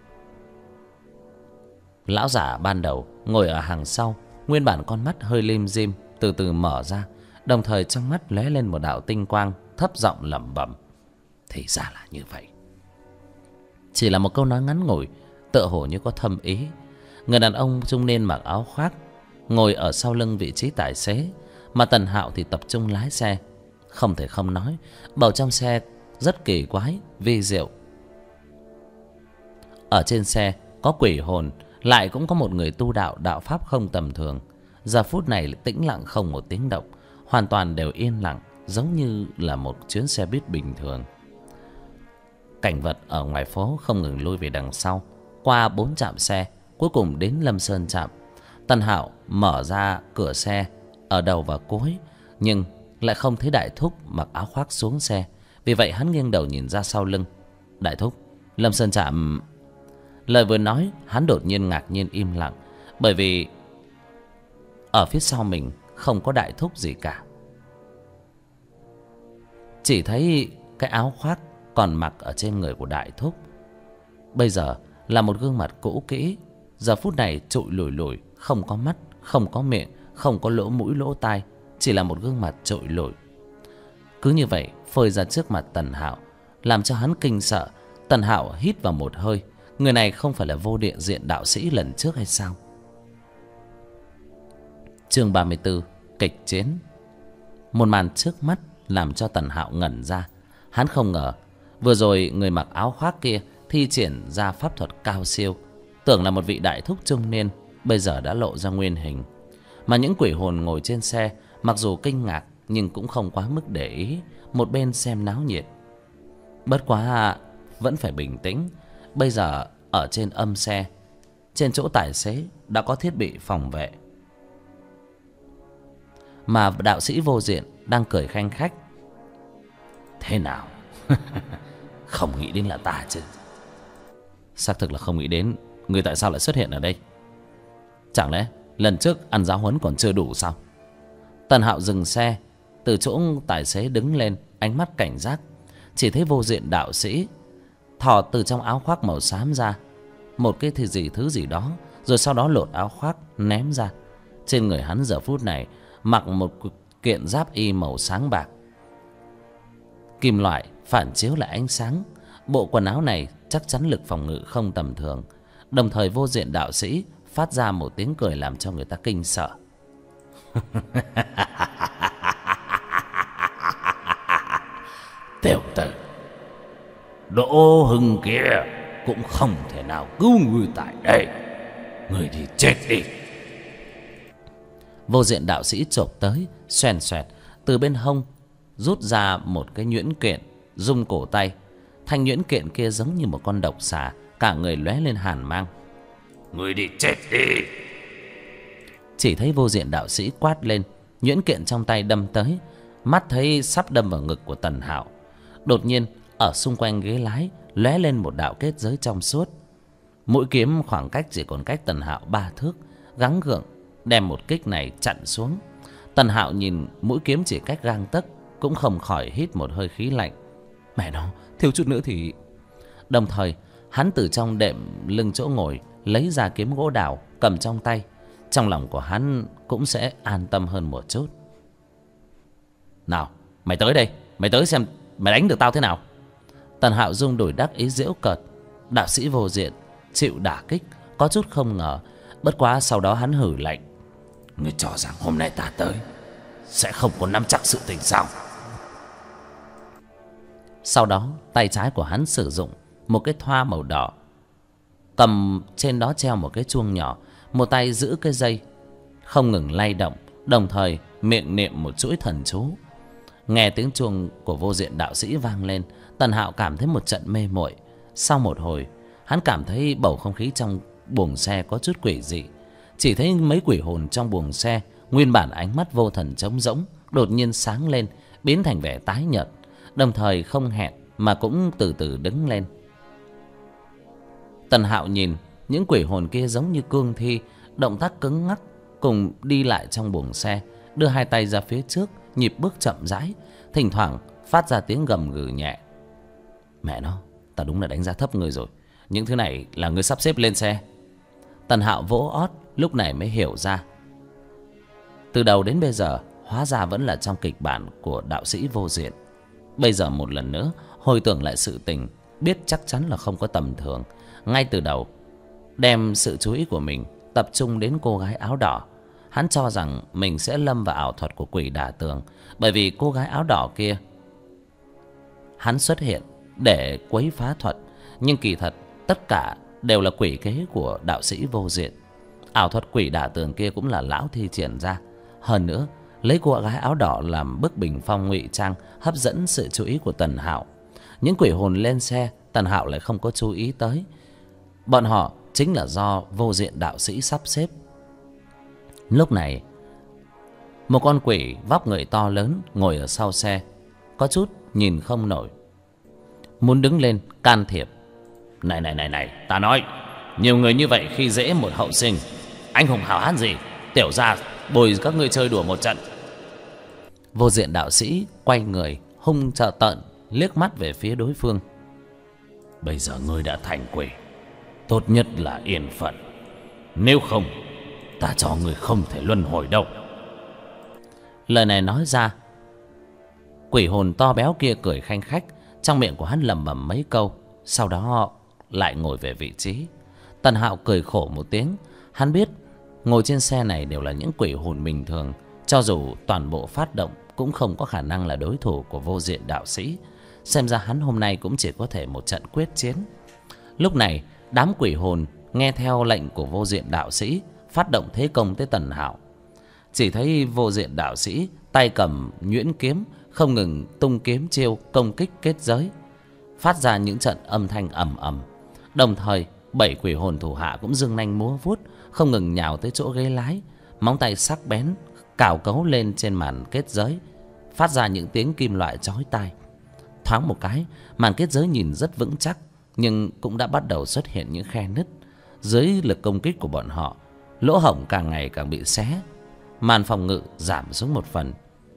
Lão giả ban đầu ngồi ở hàng sau, nguyên bản con mắt hơi lim dim từ từ mở ra, đồng thời trong mắt lóe lên một đạo tinh quang, thấp giọng lẩm bẩm, thì ra là như vậy. Chỉ là một câu nói ngắn ngủi, tựa hồ như có thâm ý. Người đàn ông trung niên mặc áo khoác ngồi ở sau lưng vị trí tài xế, mà Tần Hạo thì tập trung lái xe. Không thể không nói, bầu trong xe rất kỳ quái, vi diệu. Ở trên xe có quỷ hồn, lại cũng có một người tu đạo, đạo pháp không tầm thường. Giờ phút này tĩnh lặng không một tiếng động, hoàn toàn đều yên lặng, giống như là một chuyến xe buýt bình thường. Cảnh vật ở ngoài phố không ngừng lui về đằng sau, qua 4 trạm xe, cuối cùng đến Lâm Sơn trạm. Tần Hạo mở ra cửa xe ở đầu và cuối, nhưng lại không thấy Đại Thúc mặc áo khoác xuống xe. Vì vậy hắn nghiêng đầu nhìn ra sau lưng. Đại Thúc, Lâm Sơn trạm... Lời vừa nói, hắn đột nhiên ngạc nhiên im lặng, bởi vì ở phía sau mình không có Đại Thúc gì cả. Chỉ thấy cái áo khoác còn mặc ở trên người của Đại Thúc bây giờ là một gương mặt cũ kỹ, giờ phút này trụi lủi lủi, không có mắt, không có miệng, không có lỗ mũi lỗ tai, chỉ là một gương mặt trội lội. Cứ như vậy phơi ra trước mặt Tần Hạo, làm cho hắn kinh sợ. Tần Hạo hít vào một hơi, người này không phải là vô địa diện đạo sĩ lần trước hay sao? Chương 34: Kịch chiến. Một màn trước mắt làm cho Tần Hạo ngẩn ra. Hắn không ngờ vừa rồi người mặc áo khoác kia thi triển ra pháp thuật cao siêu, tưởng là một vị đại thúc trung niên, bây giờ đã lộ ra nguyên hình. Mà những quỷ hồn ngồi trên xe mặc dù kinh ngạc nhưng cũng không quá mức để ý, một bên xem náo nhiệt. Bất quá vẫn phải bình tĩnh. Bây giờ ở trên âm xe, trên chỗ tài xế đã có thiết bị phòng vệ, mà đạo sĩ Vô Diện đang cười khanh khách. Thế nào? Không nghĩ đến là ta chứ? Xác thực là không nghĩ đến. Người tại sao lại xuất hiện ở đây? Chẳng lẽ lần trước ăn giáo huấn còn chưa đủ sao? Tần Hạo dừng xe, từ chỗ tài xế đứng lên, ánh mắt cảnh giác. Chỉ thấy Vô Diện đạo sĩ thò từ trong áo khoác màu xám ra một cái thứ gì đó, rồi sau đó lột áo khoác ném ra. Trên người hắn giờ phút này mặc một kiện giáp y màu sáng bạc, kim loại phản chiếu lại ánh sáng. Bộ quần áo này chắc chắn lực phòng ngự không tầm thường. Đồng thời Vô Diện đạo sĩ phát ra một tiếng cười làm cho người ta kinh sợ. Tiểu tử, Đỗ Hưng kia cũng không thể nào cứu ngươi tại đây. Ngươi đi chết đi. Vô Diện đạo sĩ chộp tới, xoèn xoẹt từ bên hông rút ra một cái nhuyễn kiện, rung cổ tay. Thanh nhuyễn kiện kia giống như một con độc xà, cả người lóe lên hàn mang. Ngươi đi chết đi. Chỉ thấy Vô Diện đạo sĩ quát lên, nhuyễn kiện trong tay đâm tới. Mắt thấy sắp đâm vào ngực của Tần Hạo. Đột nhiên ở xung quanh ghế lái lóe lên một đạo kết giới trong suốt. Mũi kiếm khoảng cách chỉ còn cách Tần Hạo 3 thước, gắng gượng đem một kích này chặn xuống. Tần Hạo nhìn mũi kiếm chỉ cách gang tấc, cũng không khỏi hít một hơi khí lạnh. Mẹ nó, thiếu chút nữa thì... Đồng thời hắn từ trong đệm lưng chỗ ngồi lấy ra kiếm gỗ đào cầm trong tay. Trong lòng của hắn cũng sẽ an tâm hơn một chút. Nào, mày tới đây, mày tới xem mày đánh được tao thế nào. Tần Hạo rung đùi đắc ý giễu cợt. Đạo sĩ Vô Diện chịu đả kích có chút không ngờ. Bất quá sau đó hắn hử lạnh. Ngươi cho rằng hôm nay ta tới sẽ không có nắm chắc sự tình sao? Sau đó tay trái của hắn sử dụng một cái thoa màu đỏ, cầm trên đó treo một cái chuông nhỏ, một tay giữ cái dây không ngừng lay động, đồng thời miệng niệm một chuỗi thần chú. Nghe tiếng chuông của Vô Diện đạo sĩ vang lên, Tần Hạo cảm thấy một trận mê muội. Sau một hồi, hắn cảm thấy bầu không khí trong buồng xe có chút quỷ dị. Chỉ thấy mấy quỷ hồn trong buồng xe, nguyên bản ánh mắt vô thần trống rỗng, đột nhiên sáng lên, biến thành vẻ tái nhợt, đồng thời không hẹn mà cũng từ từ đứng lên. Tần Hạo nhìn những quỷ hồn kia giống như cương thi, động tác cứng ngắc, cùng đi lại trong buồng xe, đưa hai tay ra phía trước, nhịp bước chậm rãi, thỉnh thoảng phát ra tiếng gầm gừ nhẹ. Mẹ nó, ta đúng là đánh giá thấp ngươi rồi. Những thứ này là ngươi sắp xếp lên xe. Tần Hạo vỗ ót, lúc này mới hiểu ra. Từ đầu đến bây giờ, hóa ra vẫn là trong kịch bản của đạo sĩ Vô Diện. Bây giờ một lần nữa hồi tưởng lại sự tình, biết chắc chắn là không có tầm thường. Ngay từ đầu đem sự chú ý của mình tập trung đến cô gái áo đỏ. Hắn cho rằng mình sẽ lâm vào ảo thuật của quỷ đả tường, bởi vì cô gái áo đỏ kia hắn xuất hiện để quấy phá thuật. Nhưng kỳ thật tất cả đều là quỷ kế của đạo sĩ Vô Diện. Ảo thuật quỷ đả tường kia cũng là lão thi triển ra. Hơn nữa lấy cô gái áo đỏ làm bức bình phong ngụy trang, hấp dẫn sự chú ý của Tần Hạo. Những quỷ hồn lên xe, Tần Hạo lại không có chú ý tới. Bọn họ chính là do Vô Diện đạo sĩ sắp xếp. Lúc này một con quỷ vóc người to lớn ngồi ở sau xe, có chút nhìn không nổi, muốn đứng lên can thiệp. Này, ta nói, nhiều người như vậy khi dễ một hậu sinh, anh hùng hào hán gì, tiểu gia bồi các ngươi chơi đùa một trận. Vô Diện đạo sĩ quay người hung trợ tợn liếc mắt về phía đối phương. Bây giờ ngươi đã thành quỷ, tốt nhất là yên phận, nếu không ta cho người không thể luân hồi đâu. Lời này nói ra, quỷ hồn to béo kia cười khanh khách, trong miệng của hắn lẩm bẩm mấy câu, sau đó lại ngồi về vị trí. Tần Hạo cười khổ một tiếng. Hắn biết ngồi trên xe này đều là những quỷ hồn bình thường, cho dù toàn bộ phát động cũng không có khả năng là đối thủ của vô diện đạo sĩ. Xem ra hắn hôm nay cũng chỉ có thể một trận quyết chiến. Lúc này đám quỷ hồn nghe theo lệnh của vô diện đạo sĩ phát động thế công tới Tần Hạo. Chỉ thấy vô diện đạo sĩ tay cầm nhuyễn kiếm, không ngừng tung kiếm chiêu công kích kết giới, phát ra những trận âm thanh ầm ầm. Đồng thời 7 quỷ hồn thủ hạ cũng giương nanh múa vuốt, không ngừng nhào tới chỗ ghế lái, móng tay sắc bén cào cấu lên trên màn kết giới, phát ra những tiếng kim loại chói tai. Thoáng một cái, màn kết giới nhìn rất vững chắc, nhưng cũng đã bắt đầu xuất hiện những khe nứt. Dưới lực công kích của bọn họ, lỗ hổng càng ngày càng bị xé, màn phòng ngự giảm xuống một phần.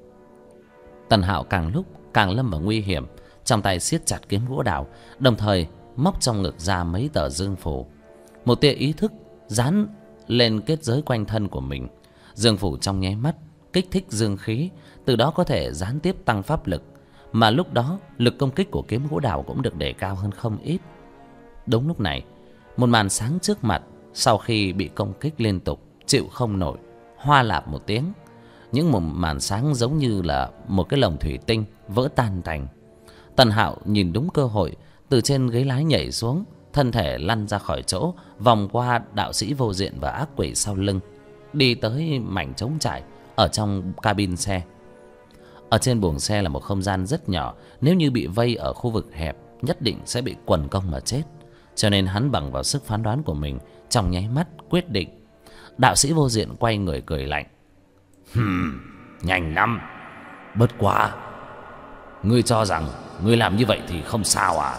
Tần Hạo càng lúc càng lâm vào nguy hiểm, trong tay siết chặt kiếm gỗ đào, đồng thời móc trong ngực ra mấy tờ dương phù. Một tia ý thức dán lên kết giới quanh thân của mình. Dương phù trong nháy mắt kích thích dương khí, từ đó có thể gián tiếp tăng pháp lực, mà lúc đó lực công kích của kiếm gỗ đào cũng được đề cao hơn không ít. Đúng lúc này, một màn sáng trước mặt sau khi bị công kích liên tục chịu không nổi, hoa lạp một tiếng, những một màn sáng giống như là một cái lồng thủy tinh vỡ tan tành. Tần Hạo nhìn đúng cơ hội, từ trên ghế lái nhảy xuống, thân thể lăn ra khỏi chỗ, vòng qua đạo sĩ vô diện và ác quỷ sau lưng, đi tới mảnh trống trải ở trong cabin xe. Ở trên buồng xe là một không gian rất nhỏ, nếu như bị vây ở khu vực hẹp nhất định sẽ bị quần công mà chết. Cho nên hắn bằng vào sức phán đoán của mình, trong nháy mắt quyết định. Đạo sĩ vô diện quay người cười lạnh. Nhanh lắm. Bất quá, ngươi cho rằng ngươi làm như vậy thì không sao à?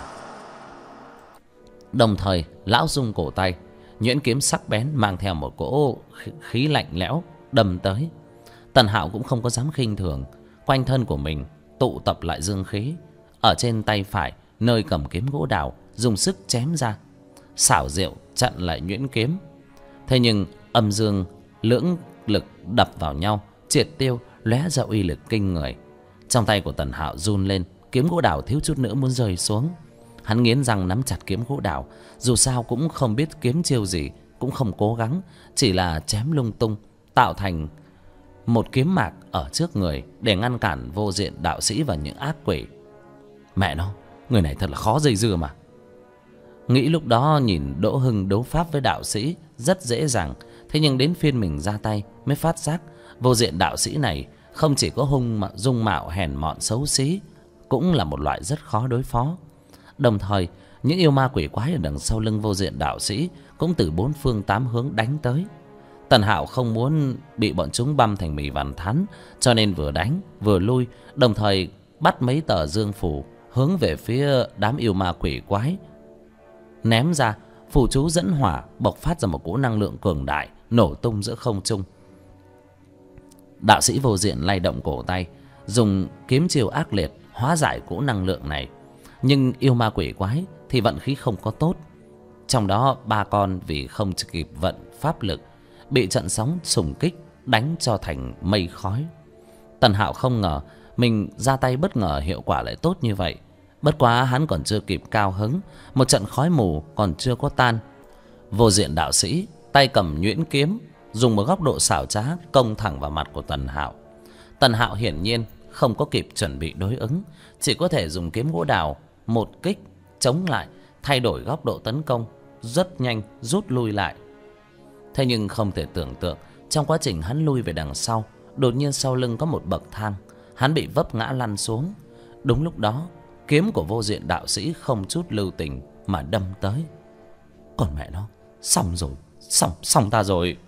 Đồng thời lão rung cổ tay, nhuyễn kiếm sắc bén mang theo một cỗ khí lạnh lẽo đâm tới. Tần Hạo cũng không có dám khinh thường, quanh thân của mình tụ tập lại dương khí, ở trên tay phải nơi cầm kiếm gỗ đào dùng sức chém ra, xảo diệu chặn lại nhuyễn kiếm. Thế nhưng âm dương lưỡng lực đập vào nhau, triệt tiêu, lóe ra uy lực kinh người. Trong tay của Tần Hạo run lên, kiếm gỗ đào thiếu chút nữa muốn rơi xuống. Hắn nghiến răng nắm chặt kiếm gỗ đào, dù sao cũng không biết kiếm chiêu gì, cũng không cố gắng, chỉ là chém lung tung, tạo thành một kiếm mạc ở trước người để ngăn cản vô diện đạo sĩ và những ác quỷ. Mẹ nó, người này thật là khó dây dưa mà. Nghĩ lúc đó nhìn Đỗ Hưng đấu pháp với đạo sĩ rất dễ dàng, thế nhưng đến phiên mình ra tay mới phát giác vô diện đạo sĩ này không chỉ có dung mạo hèn mọn xấu xí, cũng là một loại rất khó đối phó. Đồng thời những yêu ma quỷ quái ở đằng sau lưng vô diện đạo sĩ cũng từ bốn phương tám hướng đánh tới. Tần Hạo không muốn bị bọn chúng băm thành mì vằn thắn, cho nên vừa đánh vừa lui, đồng thời bắt mấy tờ dương phù hướng về phía đám yêu ma quỷ quái, ném ra. Phù chú dẫn hỏa bộc phát ra một cỗ năng lượng cường đại, nổ tung giữa không trung. Đạo sĩ vô diện lay động cổ tay, dùng kiếm chiêu ác liệt hóa giải cỗ năng lượng này. Nhưng yêu ma quỷ quái thì vận khí không có tốt, trong đó 3 con vì không kịp vận pháp lực bị trận sóng xung kích đánh cho thành mây khói. Tần Hạo không ngờ mình ra tay bất ngờ hiệu quả lại tốt như vậy. Bất quá hắn còn chưa kịp cao hứng, một trận khói mù còn chưa có tan, vô diện đạo sĩ tay cầm nhuyễn kiếm dùng một góc độ xảo trá công thẳng vào mặt của Tần Hạo. Tần Hạo hiển nhiên không có kịp chuẩn bị đối ứng, chỉ có thể dùng kiếm gỗ đào một kích chống lại, thay đổi góc độ tấn công, rất nhanh rút lui lại. Thế nhưng không thể tưởng tượng, trong quá trình hắn lui về đằng sau, đột nhiên sau lưng có một bậc thang, hắn bị vấp ngã lăn xuống. Đúng lúc đó, kiếm của vô diện đạo sĩ không chút lưu tình mà đâm tới. Còn mẹ nó, xong rồi, xong ta rồi.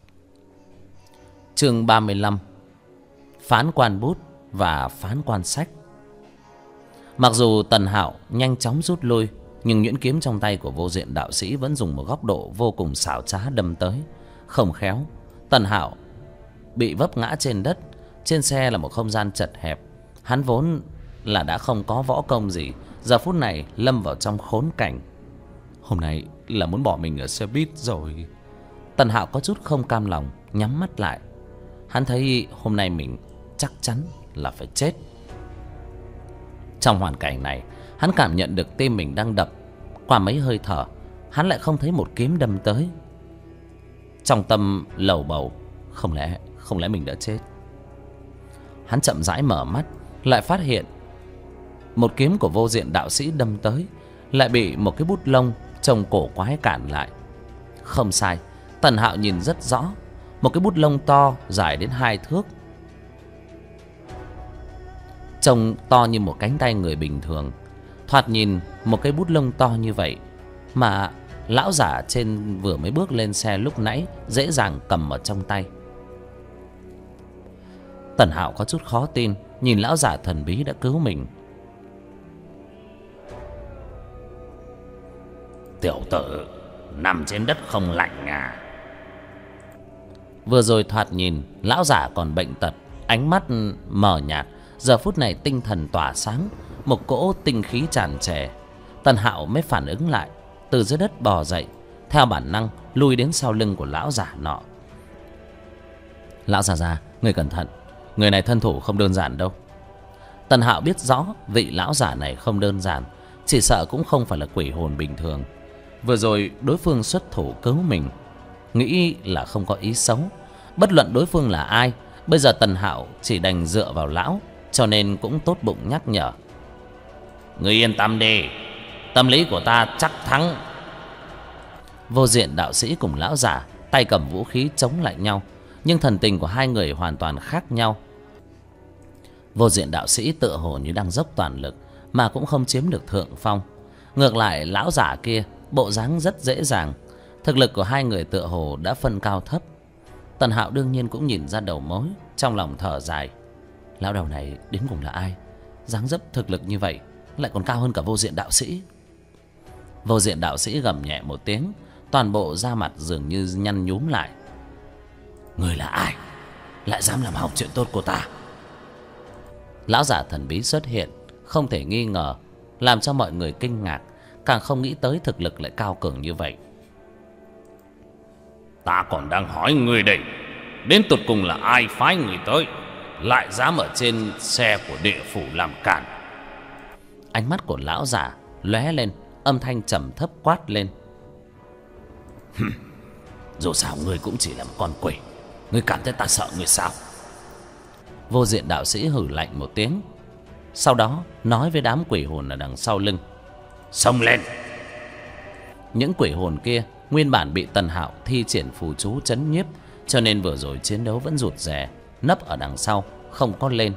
Chương 35: Phán quan bút và phán quan sách. Mặc dù Tần Hạo nhanh chóng rút lui, nhưng nhuyễn kiếm trong tay của vô diện đạo sĩ vẫn dùng một góc độ vô cùng xảo trá đâm tới. Không khéo, Tần Hạo bị vấp ngã trên đất. Trên xe là một không gian chật hẹp, hắn vốn là đã không có võ công gì, giờ phút này lâm vào trong khốn cảnh. Hôm nay là muốn bỏ mình ở xe buýt rồi. Tần Hạo có chút không cam lòng, nhắm mắt lại. Hắn thấy hôm nay mình chắc chắn là phải chết. Trong hoàn cảnh này, hắn cảm nhận được tim mình đang đập. Qua mấy hơi thở, hắn lại không thấy một kiếm đâm tới. Trong tâm lầu bầu, không lẽ mình đã chết. Hắn chậm rãi mở mắt, lại phát hiện một kiếm của Vô Diện đạo sĩ đâm tới, lại bị một cái bút lông trông cổ quái cản lại. Không sai, Tần Hạo nhìn rất rõ, một cái bút lông to dài đến 2 thước, trông to như một cánh tay người bình thường. Thoạt nhìn một cái bút lông to như vậy mà lão giả trên vừa mới bước lên xe lúc nãy dễ dàng cầm ở trong tay. Tần Hạo có chút khó tin nhìn lão giả thần bí đã cứu mình. Tiểu tử nằm trên đất không lạnh à? Vừa rồi thoạt nhìn lão giả còn bệnh tật, ánh mắt mờ nhạt, giờ phút này tinh thần tỏa sáng, một cỗ tinh khí tràn trề. Tần Hạo mới phản ứng lại, từ dưới đất bò dậy, theo bản năng lui đến sau lưng của lão giả nọ. Lão già, người cẩn thận, người này thân thủ không đơn giản đâu. Tần Hạo biết rõ vị lão giả này không đơn giản, chỉ sợ cũng không phải là quỷ hồn bình thường. Vừa rồi đối phương xuất thủ cứu mình, nghĩ là không có ý xấu. Bất luận đối phương là ai, bây giờ Tần Hạo chỉ đành dựa vào lão, cho nên cũng tốt bụng nhắc nhở. Ngươi yên tâm đi, tâm lý của ta chắc thắng. Vô Diện đạo sĩ cùng lão giả tay cầm vũ khí chống lại nhau, nhưng thần tình của hai người hoàn toàn khác nhau. Vô Diện đạo sĩ tựa hồ như đang dốc toàn lực mà cũng không chiếm được thượng phong. Ngược lại lão giả kia bộ dáng rất dễ dàng. Thực lực của hai người tựa hồ đã phân cao thấp. Tần Hạo đương nhiên cũng nhìn ra đầu mối, trong lòng thở dài. Lão đầu này đến cùng là ai? Dáng dấp thực lực như vậy lại còn cao hơn cả Vô Diện đạo sĩ. Vô Diện đạo sĩ gầm nhẹ một tiếng, toàn bộ da mặt dường như nhăn nhúm lại. Người là ai lại dám làm hỏng chuyện tốt của ta? Lão giả thần bí xuất hiện, không thể nghi ngờ, làm cho mọi người kinh ngạc, càng không nghĩ tới thực lực lại cao cường như vậy. Ta còn đang hỏi người đây, đến tột cùng là ai phái người tới, lại dám ở trên xe của địa phủ làm cản? Ánh mắt của lão giả lóe lên, âm thanh trầm thấp quát lên. Dù sao ngươi cũng chỉ là một con quỷ, ngươi cảm thấy ta sợ ngươi sao? Vô Diện đạo sĩ hử lạnh một tiếng, sau đó nói với đám quỷ hồn ở đằng sau lưng. Xông lên! Những quỷ hồn kia nguyên bản bị Tần Hạo thi triển phù chú trấn nhiếp, cho nên vừa rồi chiến đấu vẫn rụt rè, nấp ở đằng sau, không có lên.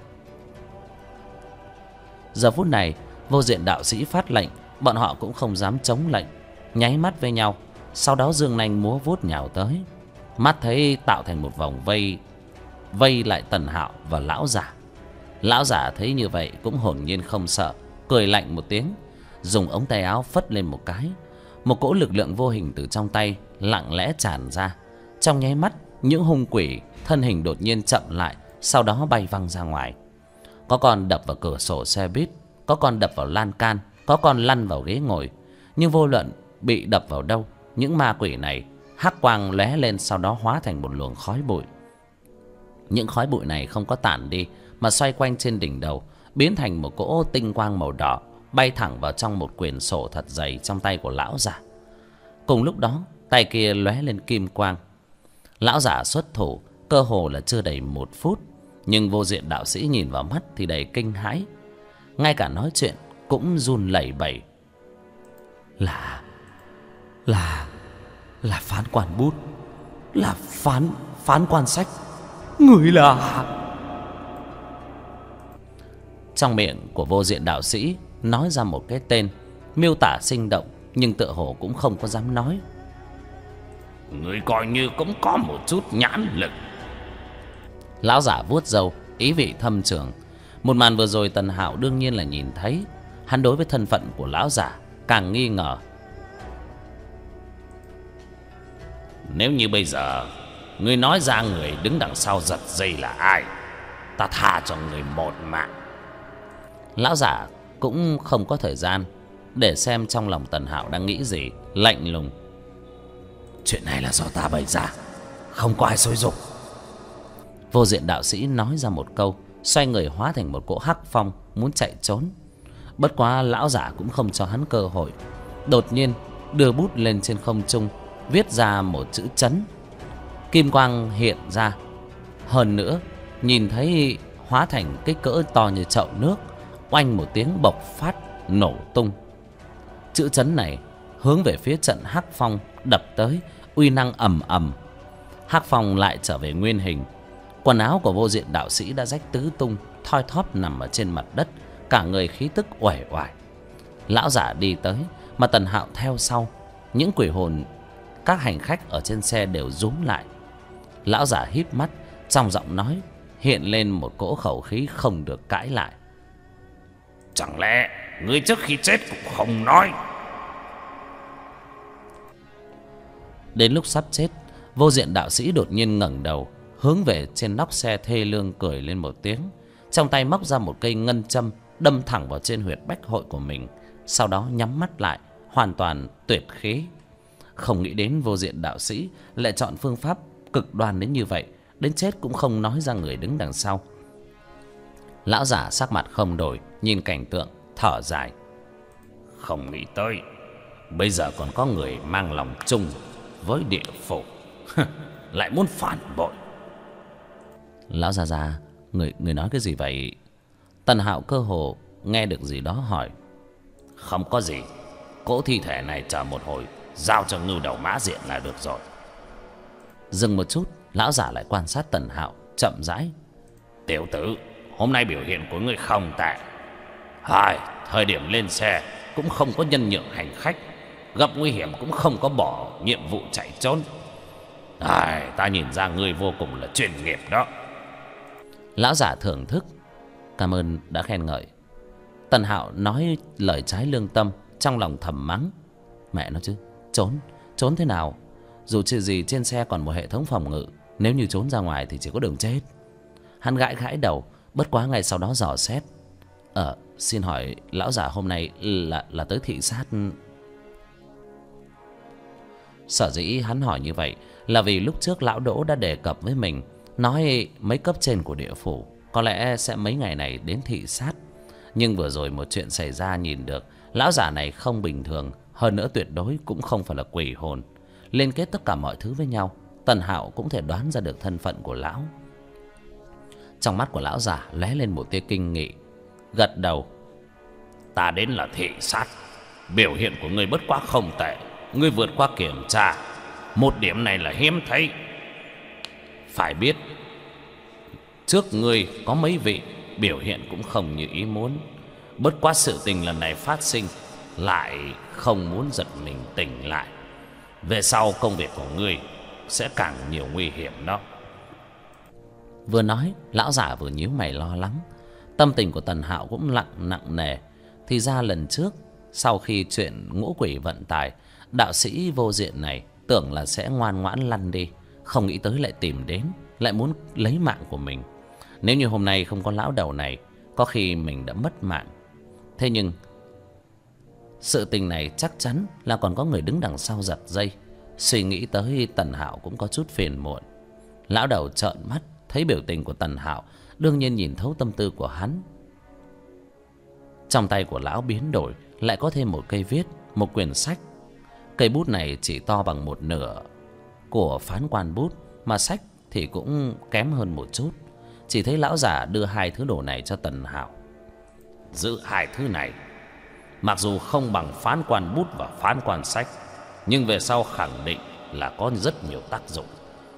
Giờ phút này Vô Diện đạo sĩ phát lệnh, bọn họ cũng không dám chống lệnh, nháy mắt với nhau, sau đó dương nanh múa vuốt nhào tới. Mắt thấy tạo thành một vòng vây lại Tần Hạo và lão giả. Lão giả thấy như vậy cũng hồn nhiên không sợ, cười lạnh một tiếng, dùng ống tay áo phất lên một cái. Một cỗ lực lượng vô hình từ trong tay lặng lẽ tràn ra. Trong nháy mắt, những hung quỷ thân hình đột nhiên chậm lại, sau đó bay văng ra ngoài. Có con đập vào cửa sổ xe buýt, có con đập vào lan can, có con lăn vào ghế ngồi. Nhưng vô luận bị đập vào đâu, những ma quỷ này hắc quang lóe lên, sau đó hóa thành một luồng khói bụi. Những khói bụi này không có tản đi, mà xoay quanh trên đỉnh đầu, biến thành một cỗ tinh quang màu đỏ, bay thẳng vào trong một quyển sổ thật dày trong tay của lão giả. Cùng lúc đó, tay kia lóe lên kim quang. Lão giả xuất thủ cơ hồ là chưa đầy 1 phút, nhưng Vô Diện đạo sĩ nhìn vào mắt thì đầy kinh hãi, ngay cả nói chuyện cũng run lẩy bẩy. Là phán quan bút, là phán quan sách. Người là... Trong miệng của Vô Diện đạo sĩ nói ra một cái tên miêu tả sinh động, nhưng tựa hồ cũng không có dám nói. Người coi như cũng có một chút nhãn lực. Lão giả vuốt râu, ý vị thâm trường. Một màn vừa rồi Tần Hạo đương nhiên là nhìn thấy. Hắn đối với thân phận của lão giả càng nghi ngờ. Nếu như bây giờ ngươi nói ra người đứng đằng sau giật dây là ai, ta tha cho người một mạng. Lão giả cũng không có thời gian để xem trong lòng Tần Hạo đang nghĩ gì, lạnh lùng. Chuyện này là do ta bày ra, không có ai xúi giục. Vô diện đạo sĩ nói ra một câu, xoay người hóa thành một cỗ hắc phong muốn chạy trốn. Bất quá lão giả cũng không cho hắn cơ hội, đột nhiên đưa bút lên trên không trung, viết ra một chữ chấn. Kim quang hiện ra, hơn nữa nhìn thấy hóa thành kích cỡ to như chậu nước, oanh một tiếng bộc phát nổ tung. Chữ chấn này hướng về phía trận hắc phong đập tới, uy năng ầm ầm. Hắc phong lại trở về nguyên hình. Quần áo của vô diện đạo sĩ đã rách tứ tung, thoi thóp nằm ở trên mặt đất, cả người khí tức uể oải. Lão giả đi tới, mà Tần Hạo theo sau. Những quỷ hồn các hành khách ở trên xe đều rúm lại. Lão giả híp mắt, trong giọng nói hiện lên một cỗ khẩu khí không được cãi lại. Chẳng lẽ ngươi trước khi chết cũng không nói? Đến lúc sắp chết, vô diện đạo sĩ đột nhiên ngẩng đầu, hướng về trên nóc xe thê lương cười lên một tiếng, trong tay móc ra một cây ngân châm đâm thẳng vào trên huyệt bách hội của mình, sau đó nhắm mắt lại, hoàn toàn tuyệt khí. Không nghĩ đến vô diện đạo sĩ lại chọn phương pháp cực đoan đến như vậy, đến chết cũng không nói ra người đứng đằng sau. Lão giả sắc mặt không đổi, nhìn cảnh tượng thở dài. Không nghĩ tới bây giờ còn có người mang lòng chung với địa phủ, lại muốn phản bội. Lão già, người nói cái gì vậy? Tần Hạo cơ hồ nghe được gì đó hỏi. Không có gì, cỗ thi thể này chờ một hồi giao cho Ngưu Đầu Mã Diện là được rồi. Dừng một chút, lão giả lại quan sát Tần Hạo, chậm rãi. Tiểu tử, hôm nay biểu hiện của ngươi không tệ. Thời điểm lên xe cũng không có nhân nhượng hành khách, gặp nguy hiểm cũng không có bỏ nhiệm vụ chạy trốn. Ta nhìn ra ngươi vô cùng là chuyên nghiệp đó. Lão giả thưởng thức. Cảm ơn đã khen ngợi. Tần Hạo nói lời trái lương tâm, trong lòng thầm mắng. Mẹ nó chứ, trốn thế nào? Dù chưa gì trên xe còn một hệ thống phòng ngự, nếu như trốn ra ngoài thì chỉ có đường chết. Hắn gãi gãi đầu, bất quá ngày sau đó dò xét. Xin hỏi lão giả hôm nay là tới thị sát. Sở dĩ hắn hỏi như vậy là vì lúc trước lão Đỗ đã đề cập với mình, nói mấy cấp trên của địa phủ có lẽ sẽ mấy ngày này đến thị sát. Nhưng vừa rồi một chuyện xảy ra, nhìn được lão giả này không bình thường, hơn nữa tuyệt đối cũng không phải là quỷ hồn. Liên kết tất cả mọi thứ với nhau, Tần Hạo cũng thể đoán ra được thân phận của lão. Trong mắt của lão giả lóe lên một tia kinh nghị, gật đầu. Ta đến là thị sát, biểu hiện của ngươi bất quá không tệ. Ngươi vượt qua kiểm tra, một điểm này là hiếm thấy. Phải biết trước ngươi có mấy vị biểu hiện cũng không như ý muốn. Bất quá sự tình lần này phát sinh, lại không muốn giật mình tỉnh lại. Về sau công việc của ngươi sẽ càng nhiều nguy hiểm đó. Vừa nói, lão giả vừa nhíu mày lo lắng. Tâm tình của Tần Hạo cũng nặng nề. Thì ra lần trước, sau khi chuyện ngũ quỷ vận tải, đạo sĩ vô diện này tưởng là sẽ ngoan ngoãn lăn đi, không nghĩ tới lại tìm đến, lại muốn lấy mạng của mình. Nếu như hôm nay không có lão đầu này, có khi mình đã mất mạng. Thế nhưng sự tình này chắc chắn là còn có người đứng đằng sau giật dây. Suy nghĩ tới, Tần Hạo cũng có chút phiền muộn. Lão đầu trợn mắt thấy biểu tình của Tần Hạo, đương nhiên nhìn thấu tâm tư của hắn. Trong tay của lão biến đổi, lại có thêm một cây viết, một quyển sách. Cây bút này chỉ to bằng một nửa của phán quan bút, mà sách thì cũng kém hơn một chút. Chỉ thấy lão giả đưa hai thứ đồ này cho Tần Hạo. Giữ hai thứ này, mặc dù không bằng phán quan bút và phán quan sách, nhưng về sau khẳng định là có rất nhiều tác dụng.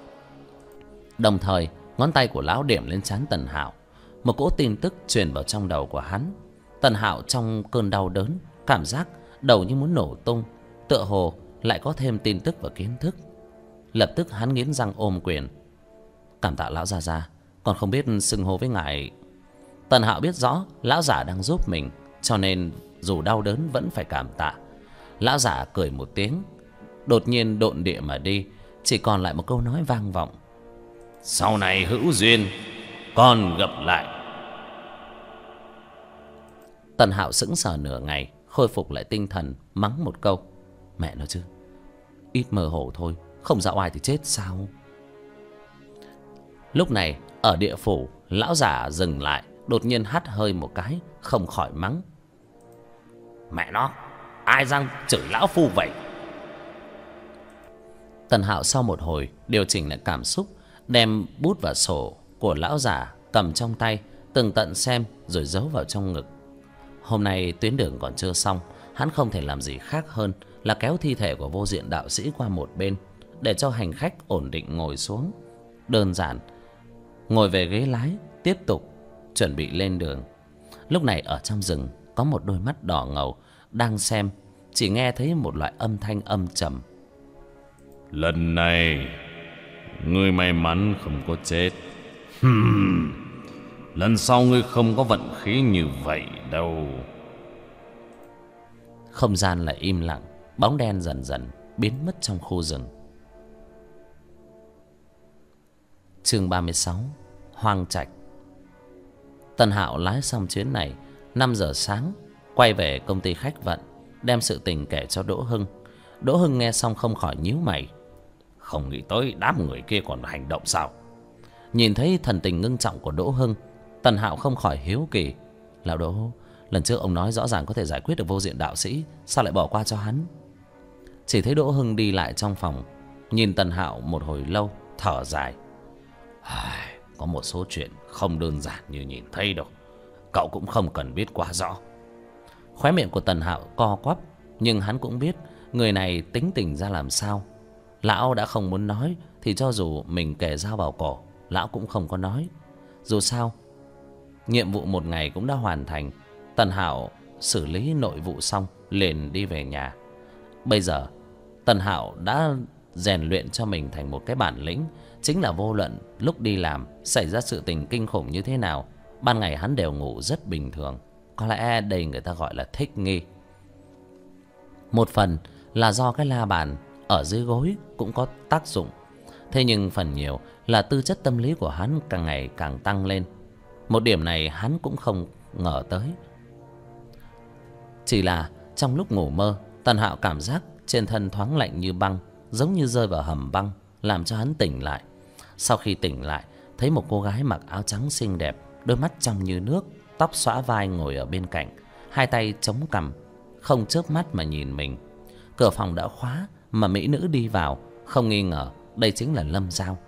Đồng thời, ngón tay của lão điểm lên trán Tần Hạo. Một cỗ tin tức truyền vào trong đầu của hắn. Tần Hạo trong cơn đau đớn, cảm giác đầu như muốn nổ tung, tựa hồ lại có thêm tin tức và kiến thức. Lập tức hắn nghiến răng ôm quyền. Cảm tạ lão già, còn không biết xưng hô với ngài. Tần Hạo biết rõ lão giả đang giúp mình, cho nên dù đau đớn vẫn phải cảm tạ. Lão giả cười một tiếng, đột nhiên độn địa mà đi, chỉ còn lại một câu nói vang vọng. Sau này hữu duyên, còn gặp lại. Tần Hạo sững sờ nửa ngày, khôi phục lại tinh thần, mắng một câu. Mẹ nó chứ, ít mơ hồ thôi, không ra oai thì chết sao? Lúc này ở địa phủ, lão giả dừng lại, đột nhiên hắt hơi một cái, không khỏi mắng: Mẹ nó, ai dám chửi lão phu vậy? Tần Hạo sau một hồi điều chỉnh lại cảm xúc, đem bút và sổ của lão giả cầm trong tay, tường tận xem rồi giấu vào trong ngực. Hôm nay tuyến đường còn chưa xong, hắn không thể làm gì khác hơn là kéo thi thể của vô diện đạo sĩ qua một bên, để cho hành khách ổn định ngồi xuống. Đơn giản ngồi về ghế lái, tiếp tục chuẩn bị lên đường. Lúc này ở trong rừng có một đôi mắt đỏ ngầu đang xem, chỉ nghe thấy một loại âm thanh âm trầm: Lần này ngươi may mắn không có chết. Lần sau ngươi không có vận khí như vậy đâu. Không gian lại im lặng, bóng đen dần dần biến mất trong khu rừng. Chương 36: Hoang Trạch. Tần Hạo lái xong chuyến này 5 giờ sáng, quay về công ty khách vận, đem sự tình kể cho Đỗ Hưng. Đỗ Hưng nghe xong không khỏi nhíu mày. Không nghĩ tới đám người kia còn hành động sao? Nhìn thấy thần tình ngưng trọng của Đỗ Hưng, Tần Hạo không khỏi hiếu kỳ: Lão Đỗ, lần trước ông nói rõ ràng có thể giải quyết được vô diện đạo sĩ, sao lại bỏ qua cho hắn? Chỉ thấy Đỗ Hưng đi lại trong phòng, nhìn Tần Hạo một hồi lâu, thở dài: Có một số chuyện không đơn giản như nhìn thấy đâu. Cậu cũng không cần biết quá rõ. Khóe miệng của Tần Hạo co quắp, nhưng hắn cũng biết người này tính tình ra làm sao. Lão đã không muốn nói thì cho dù mình kề dao vào cổ, lão cũng không có nói. Dù sao nhiệm vụ một ngày cũng đã hoàn thành. Tần Hạo xử lý nội vụ xong liền đi về nhà. Bây giờ Tần Hạo đã rèn luyện cho mình thành một cái bản lĩnh, chính là vô luận lúc đi làm xảy ra sự tình kinh khủng như thế nào, ban ngày hắn đều ngủ rất bình thường. Có lẽ đây người ta gọi là thích nghi. Một phần là do cái la bàn ở dưới gối cũng có tác dụng, thế nhưng phần nhiều là tư chất tâm lý của hắn càng ngày càng tăng lên. Một điểm này hắn cũng không ngờ tới. Chỉ là trong lúc ngủ mơ, Tần Hạo cảm giác trên thân thoáng lạnh như băng, giống như rơi vào hầm băng, làm cho hắn tỉnh lại. Sau khi tỉnh lại, thấy một cô gái mặc áo trắng xinh đẹp, đôi mắt trong như nước, tóc xõa vai ngồi ở bên cạnh, hai tay chống cằm, không chớp mắt mà nhìn mình. Cửa phòng đã khóa mà mỹ nữ đi vào, không nghi ngờ đây chính là Lâm Giao.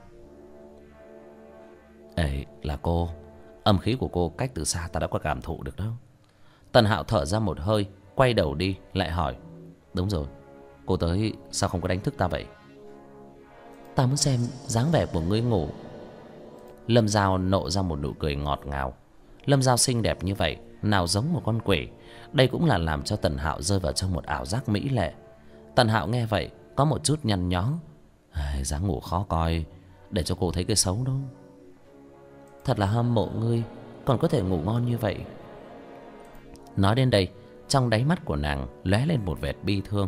Ấy là cô. Âm khí của cô cách từ xa ta đã có cảm thụ được đâu. Tần Hạo thở ra một hơi, quay đầu đi, lại hỏi: Đúng rồi, cô tới sao không có đánh thức ta vậy? Ta muốn xem dáng vẻ của ngươi ngủ. Lâm Giao nộ ra một nụ cười ngọt ngào. Lâm Giao xinh đẹp như vậy, nào giống một con quỷ. Đây cũng là làm cho Tần Hạo rơi vào trong một ảo giác mỹ lệ. Tần Hạo nghe vậy có một chút nhăn nhó: dáng ngủ khó coi, để cho cô thấy cái xấu đâu. Thật là hâm mộ ngươi, còn có thể ngủ ngon như vậy. Nói đến đây, trong đáy mắt của nàng lóe lên một vệt bi thương.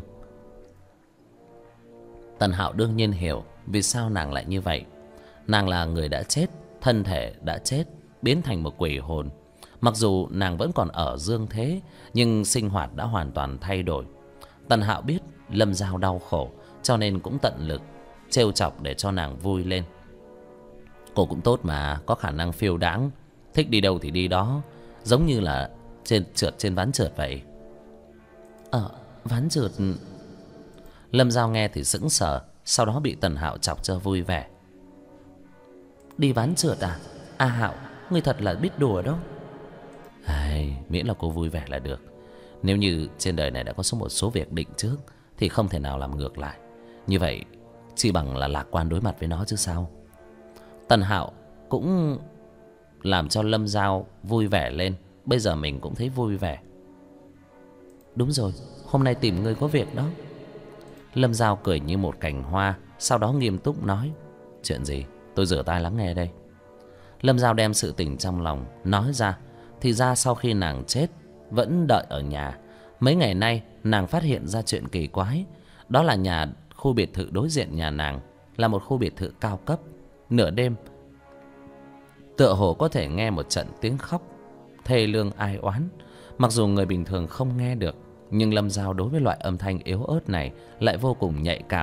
Tần Hạo đương nhiên hiểu vì sao nàng lại như vậy. Nàng là người đã chết, thân thể đã chết, biến thành một quỷ hồn. Mặc dù nàng vẫn còn ở dương thế, nhưng sinh hoạt đã hoàn toàn thay đổi. Tần Hạo biết Lâm Giao đau khổ, cho nên cũng tận lực trêu chọc để cho nàng vui lên. Cô cũng tốt mà, có khả năng phiêu đãng, thích đi đâu thì đi đó, giống như là trượt trên ván trượt vậy. Ván trượt? Lâm Giao nghe thì sững sờ, sau đó bị Tần Hạo chọc cho vui vẻ. Đi ván trượt à? Hạo, ngươi thật là biết đùa đó. Miễn là cô vui vẻ là được. Nếu như trên đời này đã có một số việc định trước thì không thể nào làm ngược lại. Như vậy chỉ bằng là lạc quan đối mặt với nó chứ sao. Tần Hạo cũng làm cho Lâm Giao vui vẻ lên. Bây giờ mình cũng thấy vui vẻ. Đúng rồi, hôm nay tìm ngươi có việc đó. Lâm Giao cười như một cành hoa, sau đó nghiêm túc nói: Chuyện gì? Tôi rửa tai lắng nghe đây. Lâm Giao đem sự tình trong lòng nói ra. Thì ra sau khi nàng chết vẫn đợi ở nhà. Mấy ngày nay nàng phát hiện ra chuyện kỳ quái. Đó là khu biệt thự đối diện nhà nàng là một khu biệt thự cao cấp. Nửa đêm tựa hồ có thể nghe một trận tiếng khóc thê lương ai oán. Mặc dù người bình thường không nghe được, nhưng Lâm Giao đối với loại âm thanh yếu ớt này lại vô cùng nhạy cảm.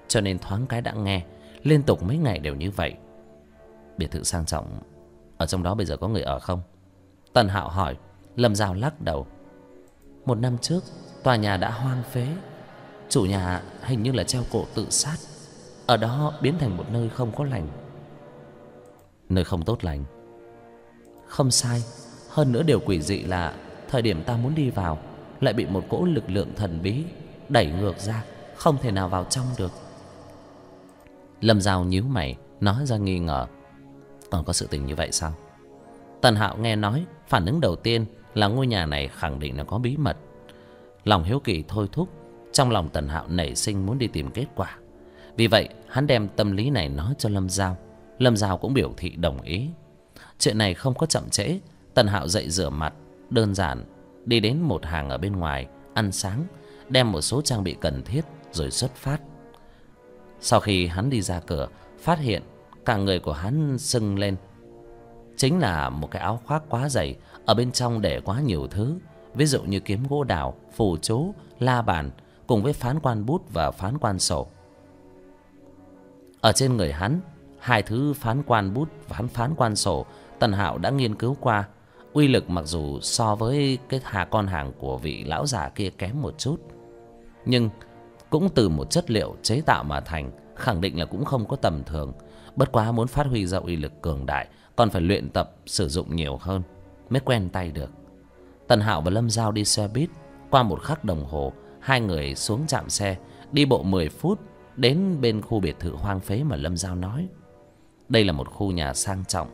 cho nên thoáng cái đã nghe. Liên tục mấy ngày đều như vậy. Biệt thự sang trọng ở trong đó bây giờ có người ở không? Tần Hạo hỏi. Lâm Giao lắc đầu. 1 năm trước tòa nhà đã hoang phế. Chủ nhà hình như là treo cổ tự sát. Ở đó biến thành một nơi không có lành. Nơi không tốt lành? Không sai. Hơn nữa điều quỷ dị là thời điểm ta muốn đi vào lại bị một cỗ lực lượng thần bí đẩy ngược ra, không thể nào vào trong được. Lâm Giao nhíu mày nói ra nghi ngờ. Còn có sự tình như vậy sao? Tần Hạo nghe nói, phản ứng đầu tiên là ngôi nhà này khẳng định là có bí mật. Lòng hiếu kỳ thôi thúc, trong lòng Tần Hạo nảy sinh muốn đi tìm kết quả. Vì vậy hắn đem tâm lý này nói cho Lâm Giao. Lâm Giao cũng biểu thị đồng ý. Chuyện này không có chậm trễ. Tần Hạo dậy rửa mặt, đơn giản đi đến một hàng ở bên ngoài ăn sáng, đem một số trang bị cần thiết rồi xuất phát. Sau khi hắn đi ra cửa, phát hiện cả người của hắn sưng lên. Chính là một cái áo khoác quá dày, ở bên trong để quá nhiều thứ, ví dụ như kiếm gỗ đào, phù chú, la bàn, cùng với phán quan bút và phán quan sổ. Ở trên người hắn, 2 thứ phán quan bút và phán quan sổ Tần Hạo đã nghiên cứu qua. Uy lực mặc dù so với cái con hàng của vị lão già kia kém một chút, nhưng cũng từ một chất liệu chế tạo mà thành, khẳng định là cũng không có tầm thường. Bất quá muốn phát huy ra uy lực cường đại, còn phải luyện tập sử dụng nhiều hơn mới quen tay được. Tần Hạo và Lâm Giao đi xe buýt. Qua 1 khắc đồng hồ, 2 người xuống trạm xe, đi bộ 10 phút đến bên khu biệt thự hoang phế mà Lâm Giao nói. Đây là một khu nhà sang trọng.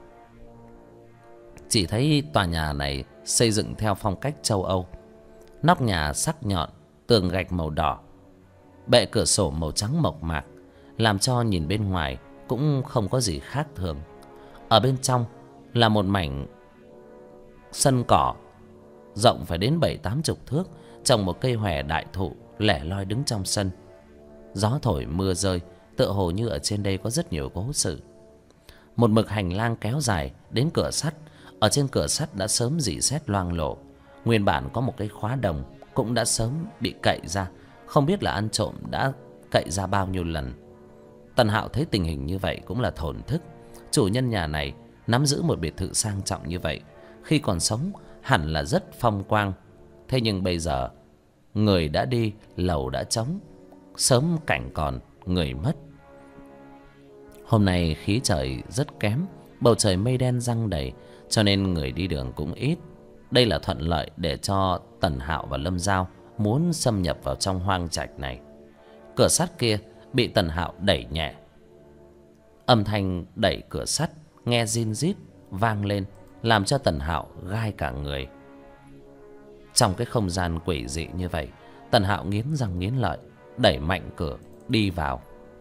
Chỉ thấy tòa nhà này xây dựng theo phong cách châu Âu. Nóc nhà sắc nhọn, tường gạch màu đỏ, bệ cửa sổ màu trắng mộc mạc, làm cho nhìn bên ngoài cũng không có gì khác thường. Ở bên trong là một mảnh sân cỏ rộng phải đến 70-80 thước, trồng một cây hòe đại thụ lẻ loi đứng trong sân. Gió thổi mưa rơi, tựa hồ như ở trên đây có rất nhiều cố sự. Một mực hành lang kéo dài đến cửa sắt. Ở trên cửa sắt đã sớm rỉ sét loang lổ. Nguyên bản có một cái khóa đồng cũng đã sớm bị cậy ra, không biết là ăn trộm đã cậy ra bao nhiêu lần. Tần Hạo thấy tình hình như vậy cũng là thổn thức. Chủ nhân nhà này nắm giữ một biệt thự sang trọng như vậy, khi còn sống hẳn là rất phong quang. Thế nhưng bây giờ người đã đi, lầu đã trống, sớm cảnh còn người mất. Hôm nay khí trời rất kém, bầu trời mây đen giăng đầy, cho nên người đi đường cũng ít. Đây là thuận lợi để cho Tần Hạo và Lâm Giao muốn xâm nhập vào trong hoang trạch này. Cửa sắt kia bị Tần Hạo đẩy nhẹ. Âm thanh đẩy cửa sắt nghe rin rít vang lên, làm cho Tần Hạo gai cả người. Trong cái không gian quỷ dị như vậy, Tần Hạo nghiến răng nghiến lợi, đẩy mạnh cửa đi vào.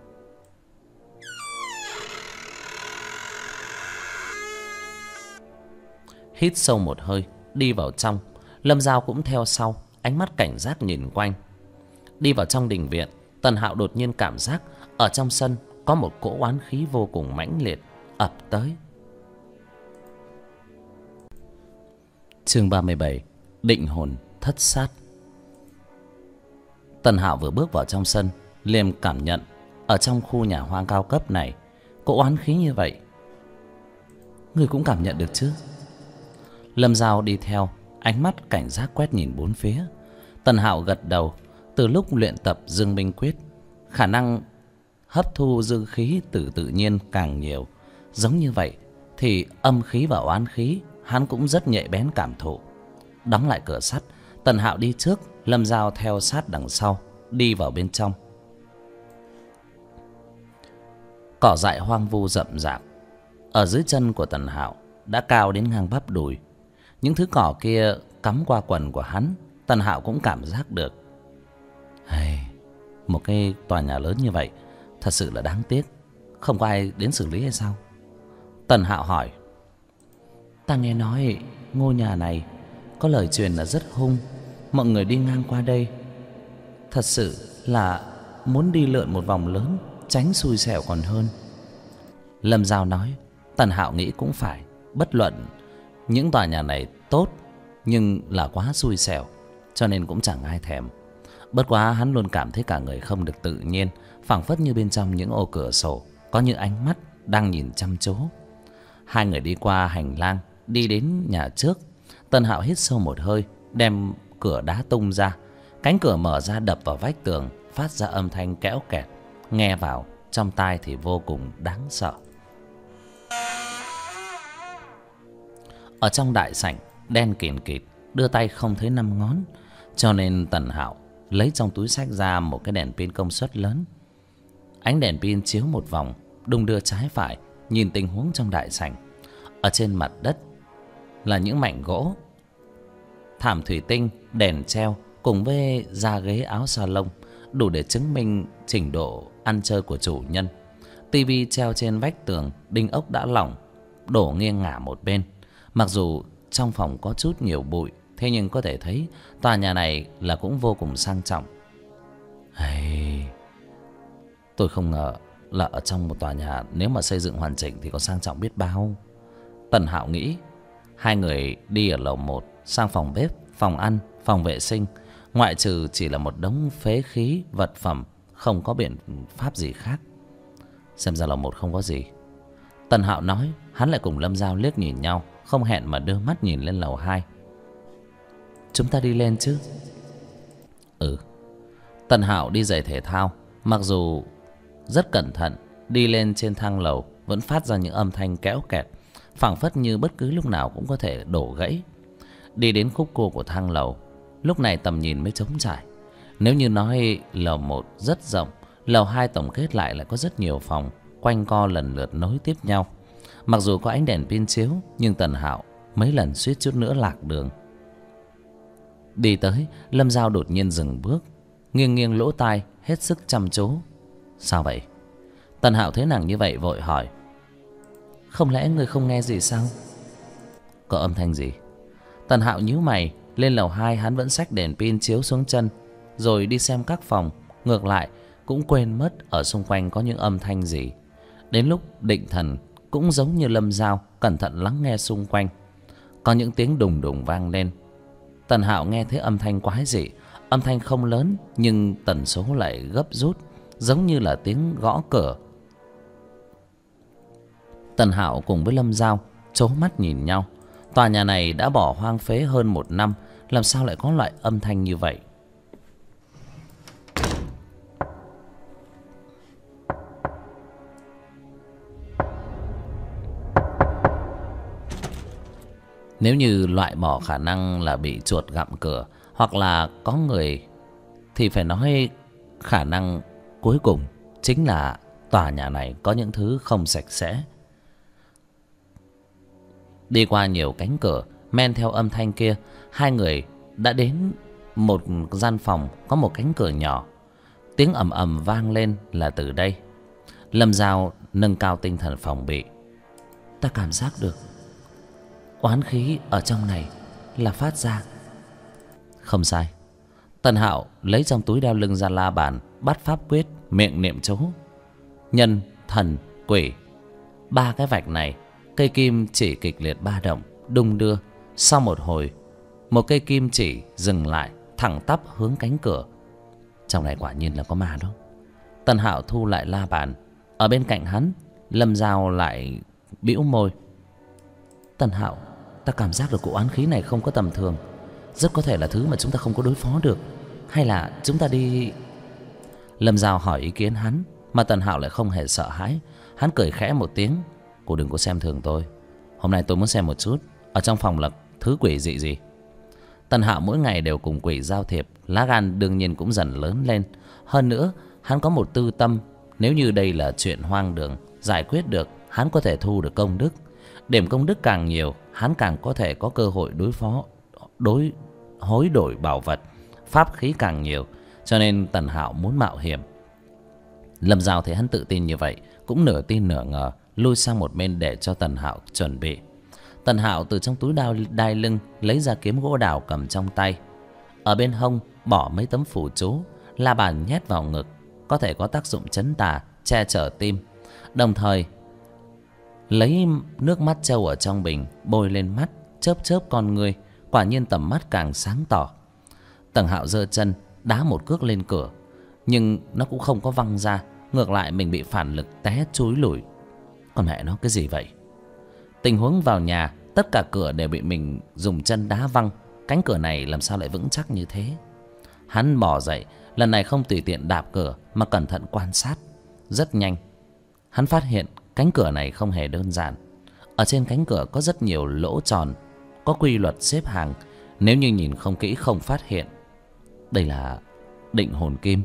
Hít sâu một hơi, đi vào trong. Lâm Giao cũng theo sau, ánh mắt cảnh giác nhìn quanh. Đi vào trong đình viện, Tần Hạo đột nhiên cảm giác ở trong sân có một cỗ oán khí vô cùng mãnh liệt ập tới. Chương 37: Định hồn thất sát. Tần Hạo vừa bước vào trong sân, liền cảm nhận ở trong khu nhà hoang cao cấp này có oán khí như vậy. Người cũng cảm nhận được chứ? Lâm Giao đi theo, ánh mắt cảnh giác quét nhìn bốn phía. Tần Hạo gật đầu. Từ lúc luyện tập Dương Minh Quyết, khả năng hấp thu dương khí từ tự nhiên càng nhiều. Giống như vậy thì âm khí và oán khí hắn cũng rất nhạy bén cảm thụ. Đóng lại cửa sắt, Tần Hạo đi trước, Lâm Giao theo sát đằng sau, đi vào bên trong. Cỏ dại hoang vu rậm rạp ở dưới chân của Tần Hạo đã cao đến ngang bắp đùi. Những thứ cỏ kia cắm qua quần của hắn, Tần Hạo cũng cảm giác được. Một cái tòa nhà lớn như vậy thật sự là đáng tiếc, không có ai đến xử lý hay sao? Tần Hạo hỏi. Ta nghe nói ngôi nhà này có lời truyền là rất hung, mọi người đi ngang qua đây thật sự là muốn đi lượn một vòng lớn, tránh xui xẻo còn hơn. Lâm Giao nói. Tần Hạo nghĩ cũng phải, bất luận những tòa nhà này tốt nhưng là quá xui xẻo, cho nên cũng chẳng ai thèm. Bất quá hắn luôn cảm thấy cả người không được tự nhiên, phảng phất như bên trong những ô cửa sổ có những ánh mắt đang nhìn chăm chú. Hai người đi qua hành lang, đi đến nhà trước. Tân Hạo hít sâu một hơi, đem cửa đá tung ra. Cánh cửa mở ra đập vào vách tường, phát ra âm thanh kéo kẹt. Nghe vào trong tai thì vô cùng đáng sợ. Ở trong đại sảnh đen kìn kịt, đưa tay không thấy năm ngón, cho nên Tần Hạo lấy trong túi xách ra một cái đèn pin công suất lớn. Ánh đèn pin chiếu một vòng, đung đưa trái phải, nhìn tình huống trong đại sảnh. Ở trên mặt đất là những mảnh gỗ, thảm thủy tinh, đèn treo cùng với da ghế áo salon, đủ để chứng minh trình độ ăn chơi của chủ nhân. Tivi treo trên vách tường, đinh ốc đã lỏng, đổ nghiêng ngả một bên. Mặc dù trong phòng có chút nhiều bụi, thế nhưng có thể thấy tòa nhà này là cũng vô cùng sang trọng. Tôi không ngờ là ở trong một tòa nhà nếu mà xây dựng hoàn chỉnh thì có sang trọng biết bao. Tần Hạo nghĩ. Hai người đi ở lầu 1 sang phòng bếp, phòng ăn, phòng vệ sinh. Ngoại trừ chỉ là một đống phế khí, vật phẩm, không có biện pháp gì khác. Xem ra lầu 1 không có gì. Tần Hạo nói. Hắn lại cùng Lâm Dao liếc nhìn nhau, không hẹn mà đưa mắt nhìn lên lầu 2. Chúng ta đi lên chứ? Ừ. Tần Hạo đi giày thể thao, mặc dù rất cẩn thận, đi lên trên thang lầu vẫn phát ra những âm thanh kéo kẹt, phảng phất như bất cứ lúc nào cũng có thể đổ gãy. Đi đến khúc cua của thang lầu, lúc này tầm nhìn mới trống trải. Nếu như nói lầu 1 rất rộng, lầu 2 tổng kết lại có rất nhiều phòng quanh co lần lượt nối tiếp nhau. Mặc dù có ánh đèn pin chiếu, nhưng Tần Hạo mấy lần suýt chút nữa lạc đường. Đi tới, Lâm Dao đột nhiên dừng bước, nghiêng nghiêng lỗ tai, hết sức chăm chú. Sao vậy? Tần Hạo thấy nàng như vậy vội hỏi. Không lẽ người không nghe gì sao? Có âm thanh gì? Tần Hạo nhíu mày. Lên lầu 2 hắn vẫn xách đèn pin chiếu xuống chân, rồi đi xem các phòng. Ngược lại cũng quên mất ở xung quanh có những âm thanh gì. Đến lúc định thần cũng giống như Lâm Dao, cẩn thận lắng nghe xung quanh. Có những tiếng đùng đùng vang lên. Tần Hạo nghe thấy âm thanh quái dị. Âm thanh không lớn nhưng tần số lại gấp rút, giống như là tiếng gõ cửa. Tần Hạo cùng với Lâm Dao trố mắt nhìn nhau. Tòa nhà này đã bỏ hoang phế hơn 1 năm, làm sao lại có loại âm thanh như vậy? Nếu như loại bỏ khả năng là bị chuột gặm cửa hoặc là có người, thì phải nói khả năng cuối cùng chính là tòa nhà này có những thứ không sạch sẽ. Đi qua nhiều cánh cửa, men theo âm thanh kia, hai người đã đến một gian phòng có một cánh cửa nhỏ. Tiếng ầm ầm vang lên là từ đây. Lâm Dao nâng cao tinh thần phòng bị. Ta cảm giác được oán khí ở trong này là phát ra. Không sai. Tần Hạo lấy trong túi đeo lưng ra la bàn, bắt pháp quyết, miệng niệm chú. Nhân, thần, quỷ. 3 cái vạch này, cây kim chỉ kịch liệt ba động, đung đưa. Sau một hồi, một cây kim chỉ dừng lại, thẳng tắp hướng cánh cửa. Trong này quả nhiên là có ma đó. Tần Hạo thu lại la bàn. Ở bên cạnh hắn, Lâm Dao lại bĩu môi. Tần Hạo, ta cảm giác được cỗ oán khí này không có tầm thường, rất có thể là thứ mà chúng ta không có đối phó được. Hay là chúng ta đi... Lâm Dao hỏi ý kiến hắn, mà Tần Hạo lại không hề sợ hãi. Hắn cười khẽ một tiếng. Cô đừng có xem thường tôi. Hôm nay tôi muốn xem một chút ở trong phòng là thứ quỷ dị gì. Tần Hạo mỗi ngày đều cùng quỷ giao thiệp, lá gan đương nhiên cũng dần lớn lên. Hơn nữa hắn có một tư tâm, nếu như đây là chuyện hoang đường, giải quyết được, hắn có thể thu được công đức. Điểm công đức càng nhiều, hắn càng có thể có cơ hội hối đổi bảo vật, pháp khí càng nhiều. Cho nên Tần Hạo muốn mạo hiểm. Lâm Dao thấy hắn tự tin như vậy, cũng nửa tin nửa ngờ, lui sang một bên để cho Tần Hạo chuẩn bị. Tần Hạo từ trong túi đai lưng lấy ra kiếm gỗ đào cầm trong tay. Ở bên hông bỏ mấy tấm phù chú, la bàn nhét vào ngực, có thể có tác dụng trấn tà, che chở tim. Đồng thời lấy nước mắt trâu ở trong bình bôi lên mắt, chớp chớp con ngươi, quả nhiên tầm mắt càng sáng tỏ. Tần Hạo giơ chân đá một cước lên cửa, nhưng nó cũng không có văng ra, ngược lại mình bị phản lực té chúi lùi. Con mẹ nó, cái gì vậy? Tình huống vào nhà, tất cả cửa đều bị mình dùng chân đá văng. Cánh cửa này làm sao lại vững chắc như thế? Hắn bò dậy, lần này không tùy tiện đạp cửa mà cẩn thận quan sát. Rất nhanh, hắn phát hiện cánh cửa này không hề đơn giản. Ở trên cánh cửa có rất nhiều lỗ tròn, có quy luật xếp hàng. Nếu như nhìn không kỹ không phát hiện. Đây là định hồn kim.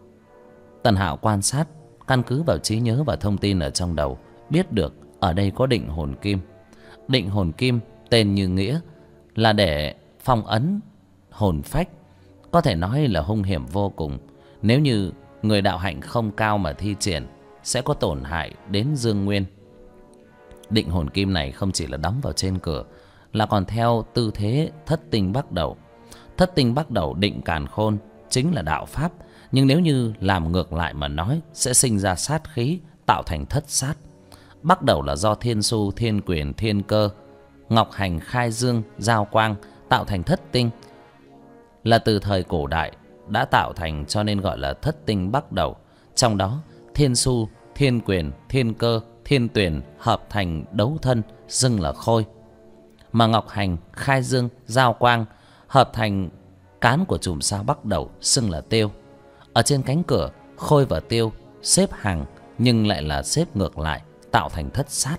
Tần Hạo quan sát, căn cứ vào trí nhớ và thông tin ở trong đầu, biết được ở đây có định hồn kim. Định hồn kim tên như nghĩa, là để phong ấn hồn phách. Có thể nói là hung hiểm vô cùng. Nếu như người đạo hạnh không cao mà thi triển, sẽ có tổn hại đến dương nguyên. Định hồn kim này không chỉ là đóng vào trên cửa, là còn theo tư thế thất tinh bắt đầu. Thất tinh bắt đầu định càn khôn chính là đạo pháp, nhưng nếu như làm ngược lại mà nói, sẽ sinh ra sát khí, tạo thành thất sát. Bắt đầu là do thiên su, thiên quyền, thiên cơ, ngọc hành, khai dương, giao quang tạo thành thất tinh, là từ thời cổ đại đã tạo thành, cho nên gọi là thất tinh bắt đầu. Trong đó thiên su, thiên quyền, thiên cơ, thiên tuyển hợp thành đấu thân, xưng là khôi. Mà ngọc hành, khai dương, giao quang hợp thành cán của chùm sao bắt đầu, xưng là tiêu. Ở trên cánh cửa, khôi và tiêu xếp hàng nhưng lại là xếp ngược lại, tạo thành thất sát.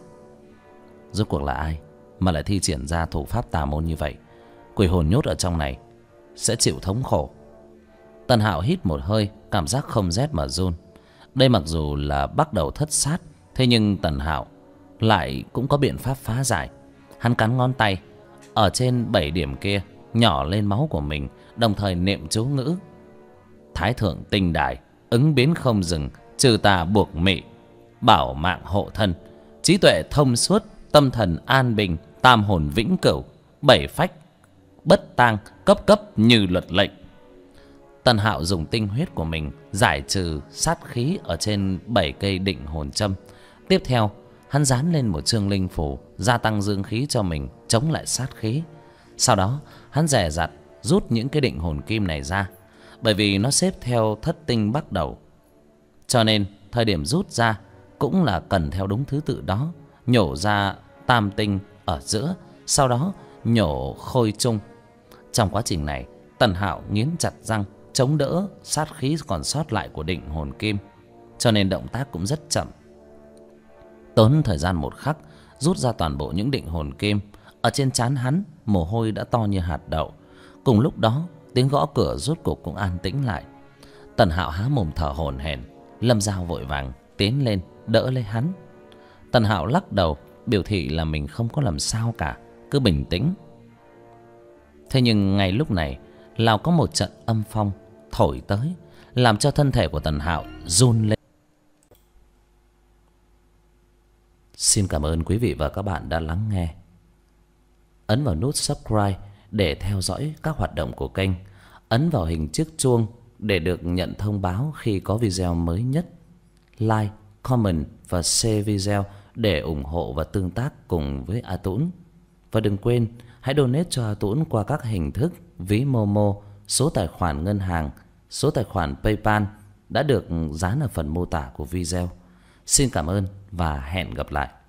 Rốt cuộc là ai mà lại thi triển ra thủ pháp tà môn như vậy? Quỷ hồn nhốt ở trong này sẽ chịu thống khổ. Tần Hạo hít một hơi, cảm giác không rét mà run. Đây mặc dù là bắt đầu thất sát, thế nhưng Tần Hạo lại cũng có biện pháp phá giải. Hắn cắn ngón tay, ở trên 7 điểm kia nhỏ lên máu của mình, đồng thời niệm chú ngữ: Thái thượng tinh đài, ứng biến không dừng, trừ tà buộc mị, bảo mạng hộ thân, trí tuệ thông suốt, tâm thần an bình, tam hồn vĩnh cửu, 7 phách bất tang, cấp cấp như luật lệnh. Tần Hạo dùng tinh huyết của mình giải trừ sát khí ở trên 7 cây định hồn châm. Tiếp theo, hắn dán lên một chương linh phù, gia tăng dương khí cho mình, chống lại sát khí. Sau đó, hắn dè dặt rút những cái định hồn kim này ra. Bởi vì nó xếp theo thất tinh bắt đầu, cho nên thời điểm rút ra cũng là cần theo đúng thứ tự đó. Nhổ ra tam tinh ở giữa, sau đó nhổ khôi chung. Trong quá trình này, Tần Hạo nghiến chặt răng, chống đỡ sát khí còn sót lại của định hồn kim, cho nên động tác cũng rất chậm. Tốn thời gian một khắc, rút ra toàn bộ những định hồn kim. Ở trên trán hắn, mồ hôi đã to như hạt đậu. Cùng lúc đó, tiếng gõ cửa rốt cuộc cũng an tĩnh lại. Tần Hạo há mồm thở hổn hển. Lâm Dao vội vàng tiến lên đỡ lấy hắn. Tần Hạo lắc đầu, biểu thị là mình không có làm sao cả, cứ bình tĩnh. Thế nhưng ngay lúc này, lao có một trận âm phong thổi tới, làm cho thân thể của Tần Hạo run lên. Xin cảm ơn quý vị và các bạn đã lắng nghe. Ấn vào nút subscribe để theo dõi các hoạt động của kênh. Ấn vào hình chiếc chuông để được nhận thông báo khi có video mới nhất. Like, comment và share video để ủng hộ và tương tác cùng với A Tũng. Và đừng quên hãy donate cho A Tũng qua các hình thức ví Momo, số tài khoản ngân hàng, số tài khoản PayPal đã được dán ở phần mô tả của video. Xin cảm ơn và hẹn gặp lại.